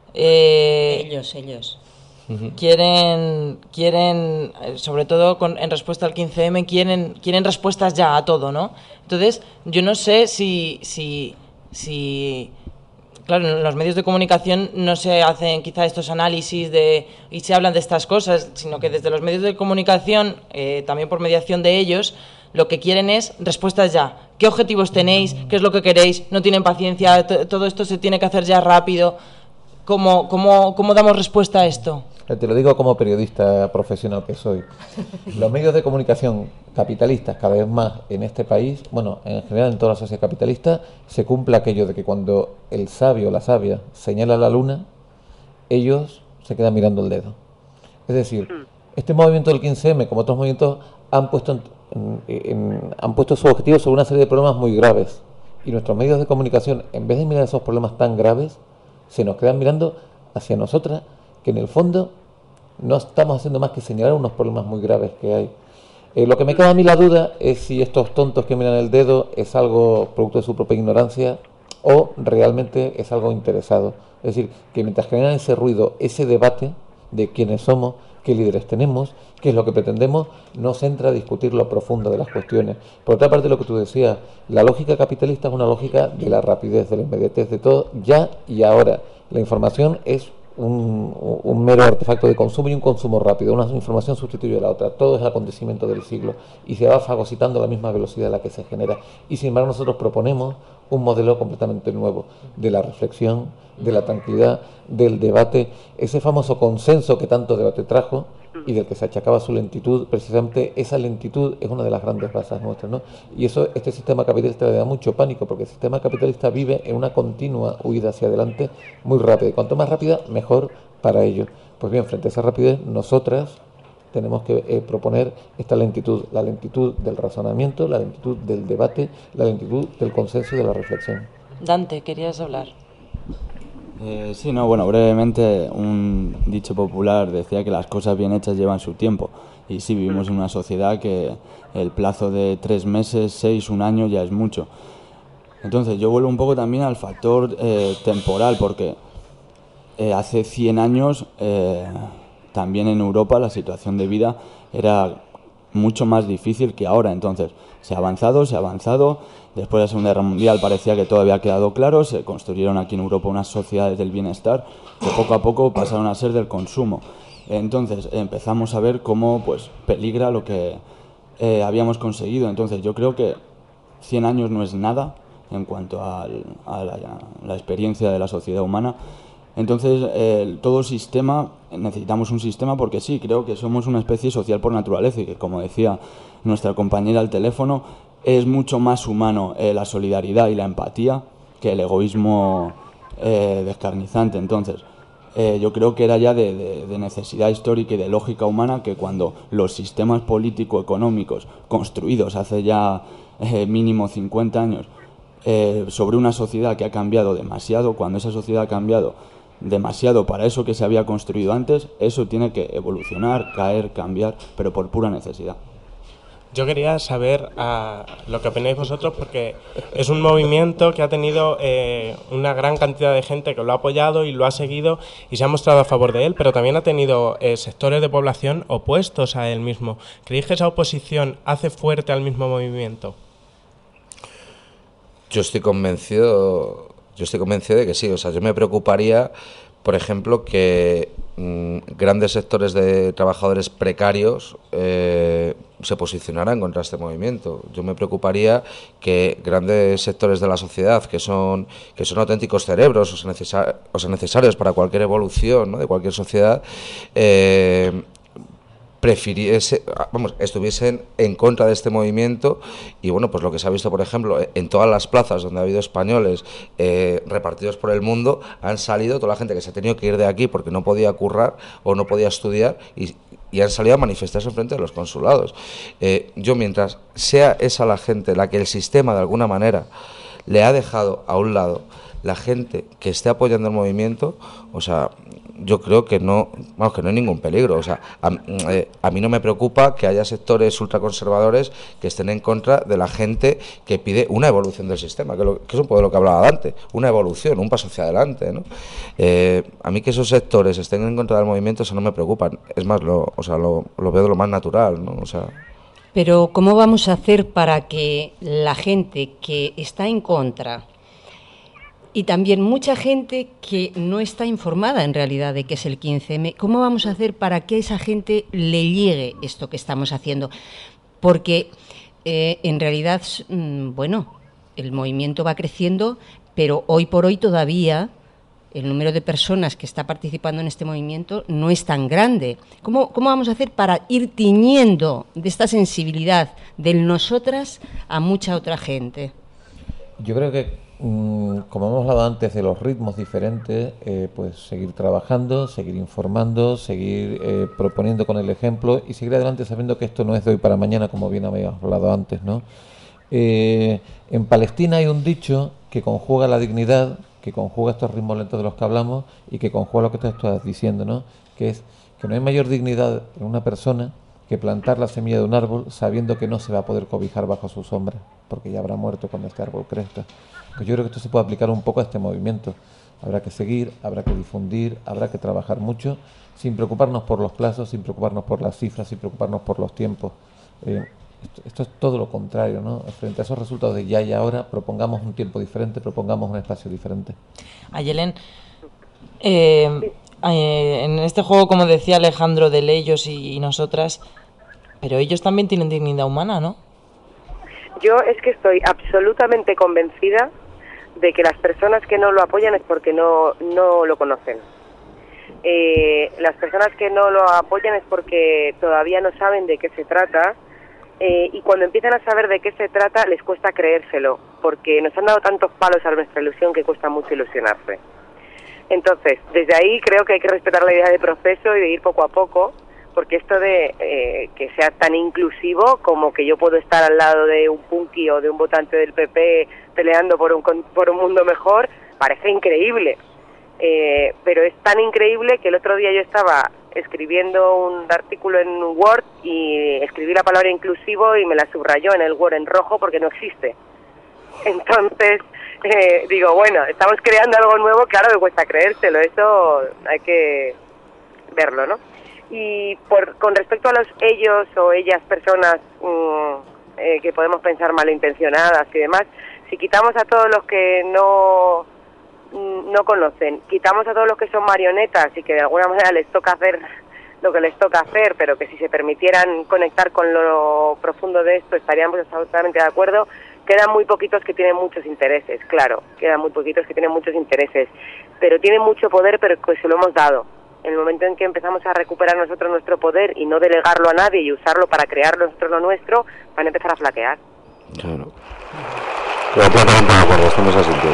Eh, ellos, ellos. Quieren, quieren sobre todo con, en respuesta al quince eme, quieren, quieren respuestas ya a todo, ¿no? Entonces, yo no sé si... si, si Claro, en los medios de comunicación no se hacen quizá estos análisis de y se hablan de estas cosas, sino que desde los medios de comunicación, eh, también por mediación de ellos, lo que quieren es respuestas ya. ¿Qué objetivos tenéis? ¿Qué es lo que queréis? ¿No tienen paciencia? Todo esto se tiene que hacer ya rápido. ¿Cómo, cómo, cómo damos respuesta a esto? Te lo digo como periodista profesional que soy. Los medios de comunicación capitalistas cada vez más en este país, bueno, en general en toda la sociedad capitalista, se cumple aquello de que cuando el sabio o la sabia señala la luna, ellos se quedan mirando el dedo. Es decir, este movimiento del quince eme, como otros movimientos, han puesto, en, en, en, han puesto su objetivo sobre una serie de problemas muy graves. Y nuestros medios de comunicación, en vez de mirar esos problemas tan graves, se nos quedan mirando hacia nosotras, que en el fondo no estamos haciendo más que señalar unos problemas muy graves que hay. Eh, lo que me queda a mí la duda es si estos tontos que miran el dedo es algo producto de su propia ignorancia o realmente es algo interesado. Es decir, que mientras generan ese ruido, ese debate de quiénes somos, qué líderes tenemos, qué es lo que pretendemos, no se entra a discutir lo profundo de las cuestiones. Por otra parte, lo que tú decías, la lógica capitalista es una lógica de la rapidez, de la inmediatez, de todo ya y ahora. La información es Un, un mero artefacto de consumo y un consumo rápido. Una información sustituye a la otra. Todo es el acontecimiento del siglo y se va fagocitando a la misma velocidad a la que se genera. Y sin embargo nosotros proponemos un modelo completamente nuevo de la reflexión, de la tranquilidad, del debate, ese famoso consenso que tanto debate trajo y del que se achacaba su lentitud. Precisamente esa lentitud es una de las grandes bazas nuestras, ¿no? Y eso, este sistema capitalista le da mucho pánico, porque el sistema capitalista vive en una continua huida hacia adelante muy rápida, y cuanto más rápida, mejor para ellos. Pues bien, frente a esa rapidez, nosotras tenemos que eh, proponer esta lentitud, la lentitud del razonamiento, la lentitud del debate, la lentitud del consenso y de la reflexión. Dante, querías hablar. Eh, sí, no, bueno, brevemente, un dicho popular decía que las cosas bien hechas llevan su tiempo. Y sí, vivimos en una sociedad que el plazo de tres meses, seis, un año ya es mucho. Entonces, yo vuelvo un poco también al factor eh, temporal, porque eh, hace cien años, eh, también en Europa, la situación de vida era mucho más difícil que ahora. Entonces, se ha avanzado, se ha avanzado. Después de la Segunda Guerra Mundial parecía que todo había quedado claro. Se construyeron aquí en Europa unas sociedades del bienestar que poco a poco pasaron a ser del consumo. Entonces empezamos a ver cómo pues peligra lo que eh, habíamos conseguido. Entonces yo creo que cien años no es nada en cuanto al, a la, a la experiencia de la sociedad humana. Entonces eh, todo sistema, necesitamos un sistema porque sí, creo que somos una especie social por naturaleza y que, como decía nuestra compañera al teléfono, es mucho más humano eh, la solidaridad y la empatía que el egoísmo eh, descarnizante. Entonces, eh, yo creo que era ya de, de, de necesidad histórica y de lógica humana que cuando los sistemas político-económicos construidos hace ya eh, mínimo cincuenta años eh, sobre una sociedad que ha cambiado demasiado, cuando esa sociedad ha cambiado demasiado para eso que se había construido antes, eso tiene que evolucionar, caer, cambiar, pero por pura necesidad. Yo quería saber uh, lo que opináis vosotros, porque es un movimiento que ha tenido eh, una gran cantidad de gente que lo ha apoyado y lo ha seguido y se ha mostrado a favor de él, pero también ha tenido eh, sectores de población opuestos a él mismo. ¿Creéis que esa oposición hace fuerte al mismo movimiento? Yo estoy convencido, yo estoy convencido de que sí. O sea, yo me preocuparía, por ejemplo, que mmm, grandes sectores de trabajadores precarios eh, se posicionaran contra este movimiento. Yo me preocuparía que grandes sectores de la sociedad, que son que son auténticos cerebros, o sea, necesar, o sea necesarios para cualquier evolución, ¿no?, de cualquier sociedad, eh, prefiriese, vamos, estuviesen en contra de este movimiento. Y bueno, pues lo que se ha visto, por ejemplo, en todas las plazas donde ha habido españoles eh, repartidos por el mundo, han salido toda la gente que se ha tenido que ir de aquí porque no podía currar o no podía estudiar, y, y han salido a manifestarse frente a los consulados. Eh, yo, mientras sea esa la gente la que el sistema de alguna manera le ha dejado a un lado, la gente que esté apoyando el movimiento, o sea, yo creo que no, vamos, que no hay ningún peligro. O sea, a, eh, a mí no me preocupa que haya sectores ultraconservadores que estén en contra de la gente que pide una evolución del sistema, que, lo, que es un poco de lo que hablaba antes, una evolución, un paso hacia adelante, ¿no? Eh, a mí que esos sectores estén en contra del movimiento, eso no me preocupa. Es más, lo, o sea, lo, lo veo de lo más natural, ¿no? O sea... Pero ¿cómo vamos a hacer para que la gente que está en contra, y también mucha gente que no está informada en realidad de qué es el quince eme, cómo vamos a hacer para que a esa gente le llegue esto que estamos haciendo? Porque eh, en realidad, mmm, bueno, el movimiento va creciendo, pero hoy por hoy todavía el número de personas que está participando en este movimiento no es tan grande. ¿Cómo, cómo vamos a hacer para ir tiñendo de esta sensibilidad del nosotras a mucha otra gente? Yo creo que, como hemos hablado antes de los ritmos diferentes, eh, pues seguir trabajando, seguir informando, seguir eh, proponiendo con el ejemplo y seguir adelante sabiendo que esto no es de hoy para mañana, como bien habíamos hablado antes, ¿no? Eh, en Palestina hay un dicho que conjuga la dignidad, que conjuga estos ritmos lentos de los que hablamos y que conjuga lo que tú estás diciendo, ¿no? Que es que no hay mayor dignidad en una persona que plantar la semilla de un árbol sabiendo que no se va a poder cobijar bajo su sombra, porque ya habrá muerto cuando este árbol crezca. Pues yo creo que esto se puede aplicar un poco a este movimiento. Habrá que seguir, habrá que difundir, habrá que trabajar mucho, sin preocuparnos por los plazos, sin preocuparnos por las cifras, sin preocuparnos por los tiempos. Eh, esto, esto es todo lo contrario, ¿no? Frente a esos resultados de ya y ahora, propongamos un tiempo diferente, propongamos un espacio diferente. Ayelen, eh, eh, en este juego, como decía Alejandro, del ellos y, y nosotras, pero ellos también tienen dignidad humana, ¿no? Yo es que estoy absolutamente convencida de que las personas que no lo apoyan es porque no, no lo conocen. Eh, las personas que no lo apoyan es porque todavía no saben de qué se trata, eh, y cuando empiezan a saber de qué se trata les cuesta creérselo, porque nos han dado tantos palos a nuestra ilusión que cuesta mucho ilusionarse. Entonces, desde ahí creo que hay que respetar la idea de proceso y de ir poco a poco, porque esto de eh, que sea tan inclusivo como que yo puedo estar al lado de un punky o de un votante del P P peleando por un, por un mundo mejor, parece increíble. Eh, pero es tan increíble que el otro día yo estaba escribiendo un artículo en Word y escribí la palabra inclusivo y me la subrayó en el Word en rojo porque no existe. Entonces, eh, digo, bueno, estamos creando algo nuevo, claro que cuesta creérselo, eso hay que verlo, ¿no? Y por, con respecto a los ellos o ellas personas mmm, eh, que podemos pensar malintencionadas y demás, si quitamos a todos los que no no conocen, quitamos a todos los que son marionetas y que de alguna manera les toca hacer lo que les toca hacer, pero que si se permitieran conectar con lo profundo de esto estaríamos absolutamente de acuerdo, quedan muy poquitos que tienen muchos intereses, claro, quedan muy poquitos que tienen muchos intereses, pero tienen mucho poder, pero que se lo hemos dado. En el momento en que empezamos a recuperar nosotros nuestro poder y no delegarlo a nadie y usarlo para crear nosotros lo nuestro, van a empezar a flaquear. Claro. Completamente de acuerdo, estamos asintiendo.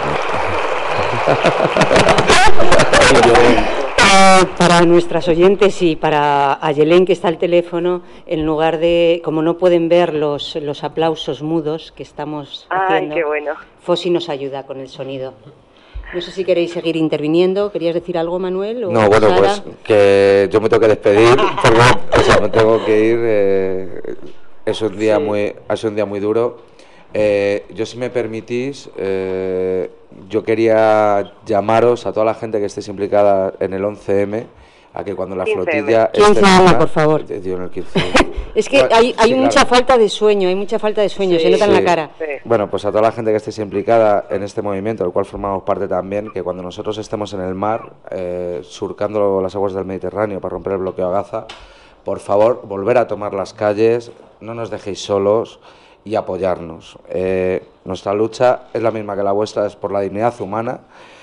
Para nuestras oyentes y para Ayelen, que está al teléfono, en lugar de, como no pueden ver los, los aplausos mudos que estamos Ay, haciendo, qué bueno. Fossi nos ayuda con el sonido. No sé si queréis seguir interviniendo. ¿Querías decir algo, Manuel? O no, bueno, Sara? pues que yo me tengo que despedir, porque, o sea, me tengo que ir. Eh, es un día sí. muy, es un día muy duro. Eh, yo, si me permitís, eh, yo quería llamaros a toda la gente que estéis implicada en el once eme, a que cuando la flotilla... quince eme, por favor. Digo, en el quince eme. Es que hay, hay sí, mucha claro. falta de sueño, hay mucha falta de sueño, sí, se nota sí. en la cara. Sí. Bueno, pues a toda la gente que estéis implicada en este movimiento, del cual formamos parte también, que cuando nosotros estemos en el mar, eh, surcando las aguas del Mediterráneo para romper el bloqueo a Gaza, por favor, volver a tomar las calles, no nos dejéis solos y apoyarnos. Eh, nuestra lucha es la misma que la vuestra, es por la dignidad humana.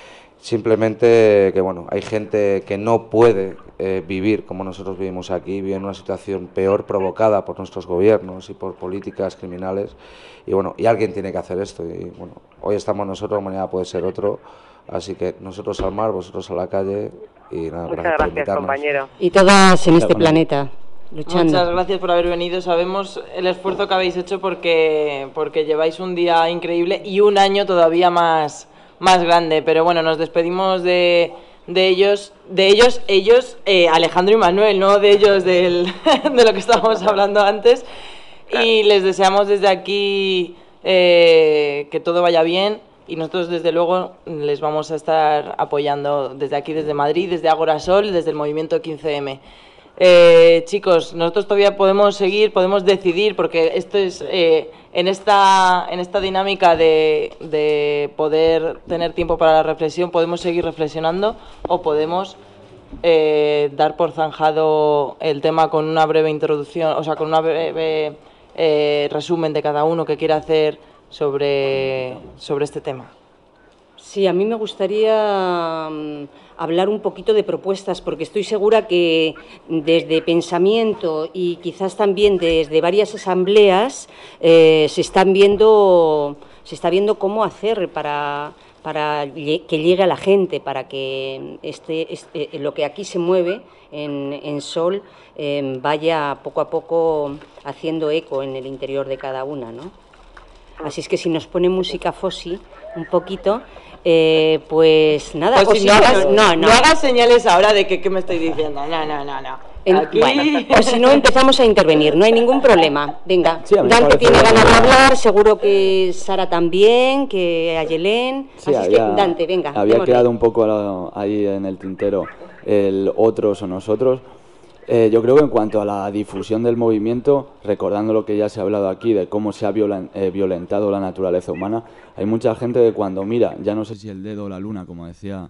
Simplemente que, bueno, hay gente que no puede eh, vivir como nosotros vivimos aquí, vive en una situación peor provocada por nuestros gobiernos y por políticas criminales. Y, bueno, y alguien tiene que hacer esto. Y, bueno, hoy estamos nosotros, mañana puede ser otro. Así que nosotros al mar, vosotros a la calle. Y nada, Muchas gracias, gracias, por compañero. Y todas en este planeta, luchando. Muchas gracias por haber venido. Sabemos el esfuerzo que habéis hecho porque, porque lleváis un día increíble y un año todavía más, más grande. Pero bueno, nos despedimos de, de ellos, de ellos, ellos, eh, Alejandro y Manuel, no de ellos del, de lo que estábamos hablando antes. Y les deseamos desde aquí eh, que todo vaya bien. Y nosotros, desde luego, les vamos a estar apoyando desde aquí, desde Madrid, desde Ágora Sol, desde el movimiento quince eme. Eh, chicos, nosotros todavía podemos seguir, podemos decidir, porque esto es eh, en esta en esta dinámica de, de poder tener tiempo para la reflexión, podemos seguir reflexionando o podemos eh, dar por zanjado el tema con una breve introducción, o sea, con una breve eh, resumen de cada uno que quiera hacer sobre, sobre este tema. Sí, a mí me gustaría um, hablar un poquito de propuestas, porque estoy segura que desde pensamiento y quizás también desde varias asambleas eh, se están viendo, se está viendo cómo hacer para, para que llegue a la gente, para que este, este, lo que aquí se mueve en, en Sol eh, vaya poco a poco haciendo eco en el interior de cada una, ¿no? Así es que si nos pone música Fossi un poquito, eh, pues nada. Pues o si si no, hagas, no, no, no hagas señales ahora de que qué me estoy diciendo. No, no, no, no. En, Aquí... Bueno, pues si no empezamos a intervenir, no hay ningún problema. Venga, Sí, a mí me Dante parece tiene buena ganas de idea. hablar, seguro que Sara también, que Ayelén. Sí, Así es había- que Dante, venga. Había démosle. quedado un poco la- ahí en el tintero el otros o nosotros. Eh, yo creo que en cuanto a la difusión del movimiento, recordando lo que ya se ha hablado aquí de cómo se ha violen- eh, violentado la naturaleza humana, hay mucha gente que cuando mira, ya no sé si el dedo o la luna, como decía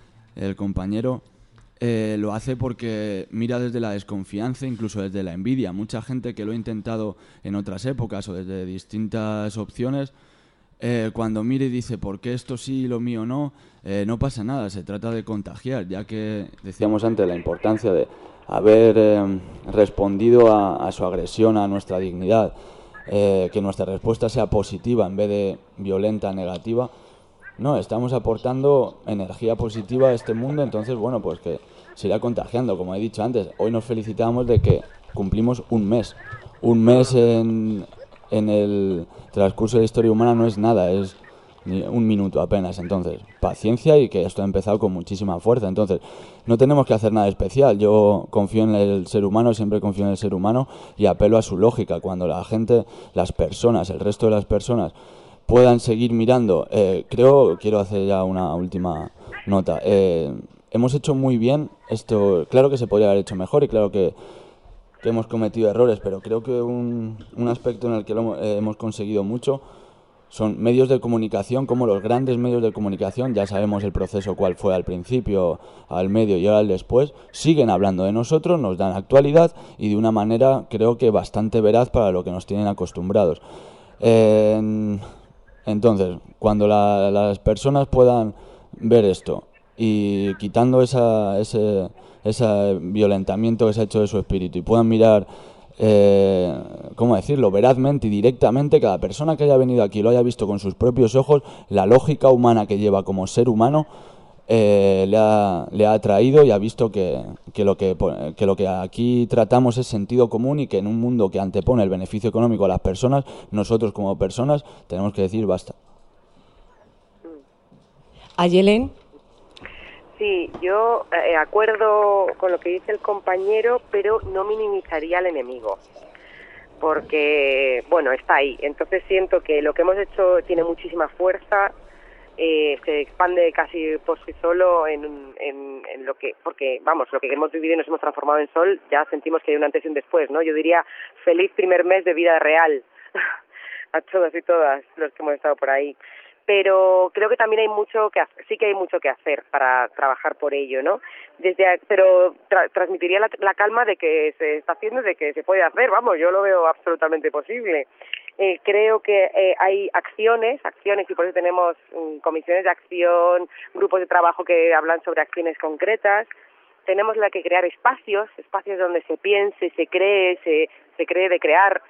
el compañero, eh, lo hace porque mira desde la desconfianza, incluso desde la envidia. Mucha gente que lo ha intentado en otras épocas o desde distintas opciones, eh, cuando mira y dice ¿por qué esto sí y lo mío no? Eh, no pasa nada, se trata de contagiar, ya que decíamos antes la importancia de haber eh, respondido a, a su agresión a nuestra dignidad, eh, que nuestra respuesta sea positiva en vez de violenta, negativa. No, estamos aportando energía positiva a este mundo, entonces, bueno, pues que se irá contagiando. Como he dicho antes, hoy nos felicitamos de que cumplimos un mes. Un mes en, en el transcurso de la historia humana no es nada, es ni un minuto apenas. Entonces, paciencia y que esto ha empezado con muchísima fuerza. Entonces, no tenemos que hacer nada especial. Yo confío en el ser humano, siempre confío en el ser humano y apelo a su lógica. Cuando la gente, las personas, el resto de las personas puedan seguir mirando, eh, creo, quiero hacer ya una última nota. Eh, hemos hecho muy bien esto, claro que se podría haber hecho mejor y claro que, que hemos cometido errores, pero creo que un, un aspecto en el que lo hemos, eh, hemos conseguido mucho son medios de comunicación, como los grandes medios de comunicación, ya sabemos el proceso cuál fue al principio, al medio y ahora al después, siguen hablando de nosotros, nos dan actualidad y de una manera creo que bastante veraz para lo que nos tienen acostumbrados. Eh, entonces, cuando la, las personas puedan ver esto y quitando esa, ese, ese violentamiento que se ha hecho de su espíritu y puedan mirar Eh, ¿cómo decirlo? Verazmente y directamente, cada persona que haya venido aquí lo haya visto con sus propios ojos, la lógica humana que lleva como ser humano eh, le, ha, le ha atraído y ha visto que, que, lo que, que lo que aquí tratamos es sentido común y que en un mundo que antepone el beneficio económico a las personas, nosotros como personas tenemos que decir basta. Ayelén. Sí, yo eh, acuerdo con lo que dice el compañero, pero no minimizaría al enemigo, porque, bueno, está ahí. Entonces siento que lo que hemos hecho tiene muchísima fuerza, eh, se expande casi por sí solo en, en, en lo que, porque, vamos, lo que hemos vivido y nos hemos transformado en Sol, ya sentimos que hay un antes y un después, ¿no? Yo diría feliz primer mes de vida real a todos y todas los que hemos estado por ahí. pero creo que también hay mucho que hacer, sí que hay mucho que hacer para trabajar por ello, ¿no? Desde, pero tra transmitiría la, la calma de que se está haciendo y de que se puede hacer, vamos, yo lo veo absolutamente posible. Eh, creo que eh, hay acciones, acciones y por eso tenemos um, comisiones de acción, grupos de trabajo que hablan sobre acciones concretas. Tenemos la que crear espacios, espacios donde se piense, se cree, se, se cree de crear,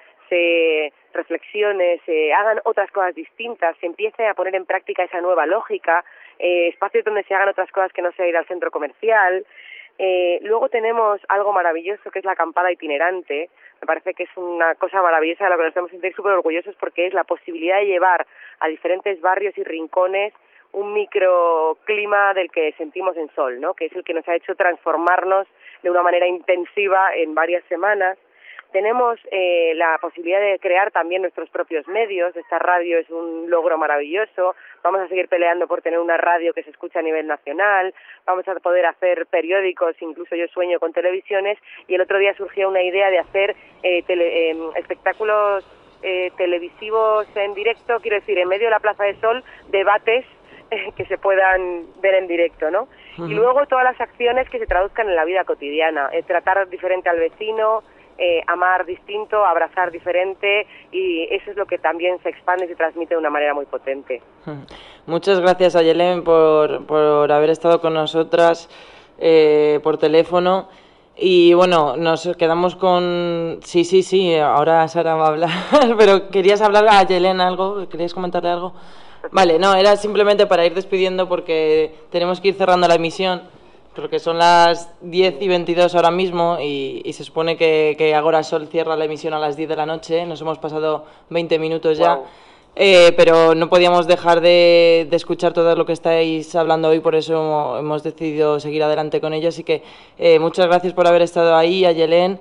se reflexione, se hagan otras cosas distintas, se empiece a poner en práctica esa nueva lógica, eh, espacios donde se hagan otras cosas que no sea ir al centro comercial. Eh, luego tenemos algo maravilloso que es la acampada itinerante. Me parece que es una cosa maravillosa de la que nos tenemos que sentir súper orgullosos porque es la posibilidad de llevar a diferentes barrios y rincones un microclima del que sentimos en Sol, ¿no? Que es el que nos ha hecho transformarnos de una manera intensiva en varias semanas. Tenemos eh, la posibilidad de crear también nuestros propios medios. Esta radio es un logro maravilloso. Vamos a seguir peleando por tener una radio que se escuche a nivel nacional. Vamos a poder hacer periódicos, incluso yo sueño con televisiones. Y el otro día surgió una idea de hacer eh, tele, eh, espectáculos eh, televisivos en directo, quiero decir, en medio de la Plaza de Sol, debates eh, que se puedan ver en directo, ¿no? Uh-huh. Y luego todas las acciones que se traduzcan en la vida cotidiana. Eh, tratar diferente al vecino, Eh, amar distinto, abrazar diferente, y eso es lo que también se expande y se transmite de una manera muy potente. Muchas gracias, Ayelen, por, por haber estado con nosotras eh, por teléfono. Y bueno, nos quedamos con... Sí, sí, sí, ahora Sara va a hablar, pero ¿querías hablar a Ayelen algo? ¿Querías comentarle algo? Vale, no, era simplemente para ir despidiendo porque tenemos que ir cerrando la emisión. Porque son las diez y veintidós ahora mismo y, y se supone que, que Agora Sol cierra la emisión a las diez de la noche. Nos hemos pasado veinte minutos ya, wow. eh, pero no podíamos dejar de, de escuchar todo lo que estáis hablando hoy, por eso hemos decidido seguir adelante con ello. Así que eh, muchas gracias por haber estado ahí, Ayelen.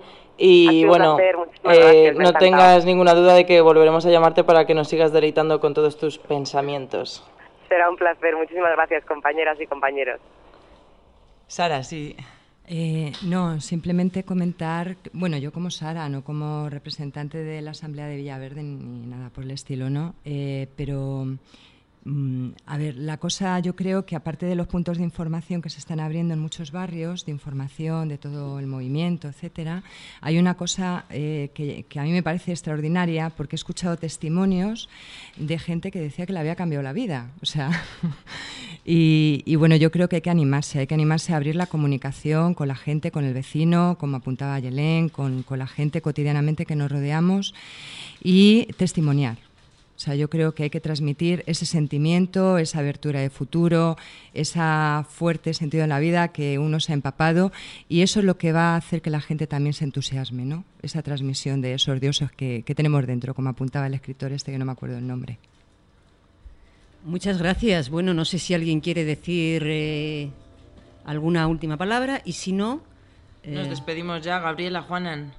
Y bueno, eh, no tengas ninguna duda de que volveremos a llamarte para que nos sigas deleitando con todos tus pensamientos. Será un placer. Muchísimas gracias, compañeras y compañeros. Sara, sí. Eh, no, simplemente comentar, bueno, yo como Sara, no como representante de la Asamblea de Villaverde ni nada por el estilo, ¿no? Eh, pero, mm, a ver, la cosa yo creo que aparte de los puntos de información que se están abriendo en muchos barrios, de información de todo el movimiento, etcétera, hay una cosa eh, que, que a mí me parece extraordinaria porque he escuchado testimonios de gente que decía que le había cambiado la vida, o sea... Y, y bueno, yo creo que hay que animarse, hay que animarse a abrir la comunicación con la gente, con el vecino, como apuntaba Ayelen, con, con la gente cotidianamente que nos rodeamos y testimoniar. O sea, yo creo que hay que transmitir ese sentimiento, esa abertura de futuro, ese fuerte sentido en la vida que uno se ha empapado y eso es lo que va a hacer que la gente también se entusiasme, ¿no? Esa transmisión de esos dioses que, que tenemos dentro, como apuntaba el escritor este que no me acuerdo el nombre. Muchas gracias. Bueno, no sé si alguien quiere decir eh, alguna última palabra y si no... Eh, Nos despedimos ya, Gabriela, Juanan.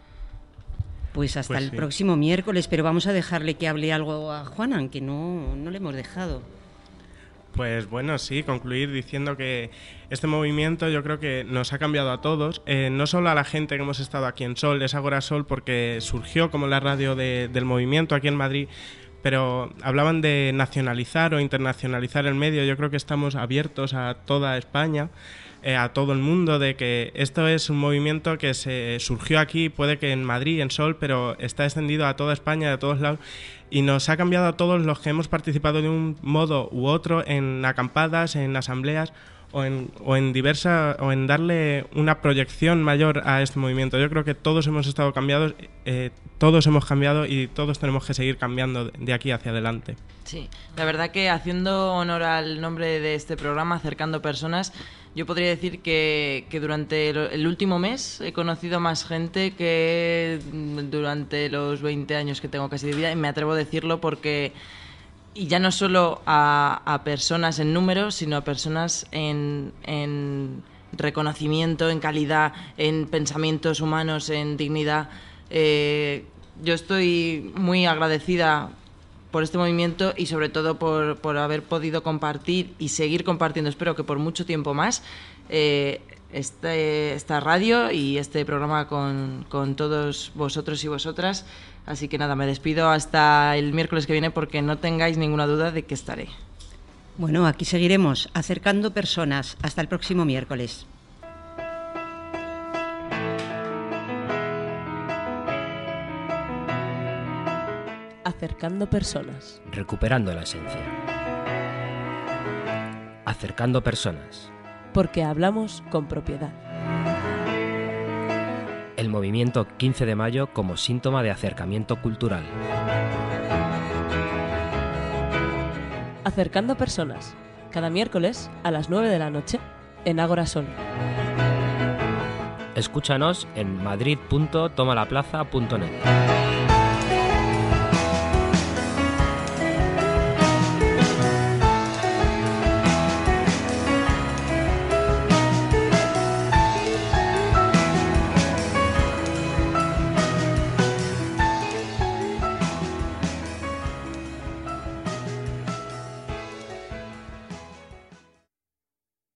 Pues hasta pues el sí. próximo miércoles, pero vamos a dejarle que hable algo a Juanan, que no, no le hemos dejado. Pues bueno, sí, concluir diciendo que este movimiento yo creo que nos ha cambiado a todos, eh, no solo a la gente que hemos estado aquí en Sol, es Agora Sol porque surgió como la radio de, del movimiento aquí en Madrid, pero hablaban de nacionalizar o internacionalizar el medio. Yo creo que estamos abiertos a toda España, eh, a todo el mundo, de que esto es un movimiento que se surgió aquí, puede que en Madrid, en Sol, pero está extendido a toda España, de todos lados, y nos ha cambiado a todos los que hemos participado de un modo u otro en acampadas, en asambleas, o en, o en diversa, o en darle una proyección mayor a este movimiento. Yo creo que todos hemos estado cambiados, eh, todos hemos cambiado y todos tenemos que seguir cambiando de aquí hacia adelante. Sí, la verdad que haciendo honor al nombre de este programa, Acercando Personas, yo podría decir que, que durante el último mes he conocido más gente que durante los veinte años que tengo casi de vida, y me atrevo a decirlo porque... Y ya no solo a, a personas en número, sino a personas en, en reconocimiento, en calidad, en pensamientos humanos, en dignidad. Eh, yo estoy muy agradecida por este movimiento y sobre todo por, por haber podido compartir y seguir compartiendo, espero que por mucho tiempo más, eh, este, esta radio y este programa con, con todos vosotros y vosotras. Así que nada, me despido hasta el miércoles que viene porque no tengáis ninguna duda de que estaré. Bueno, aquí seguiremos acercando personas. Hasta el próximo miércoles. Acercando personas. Recuperando la esencia. Acercando personas. Porque hablamos con propiedad. El movimiento quince de mayo como síntoma de acercamiento cultural. Acercando personas. Cada miércoles a las nueve de la noche en Ágora Sol. Escúchanos en madrid punto tomalaplaza punto net.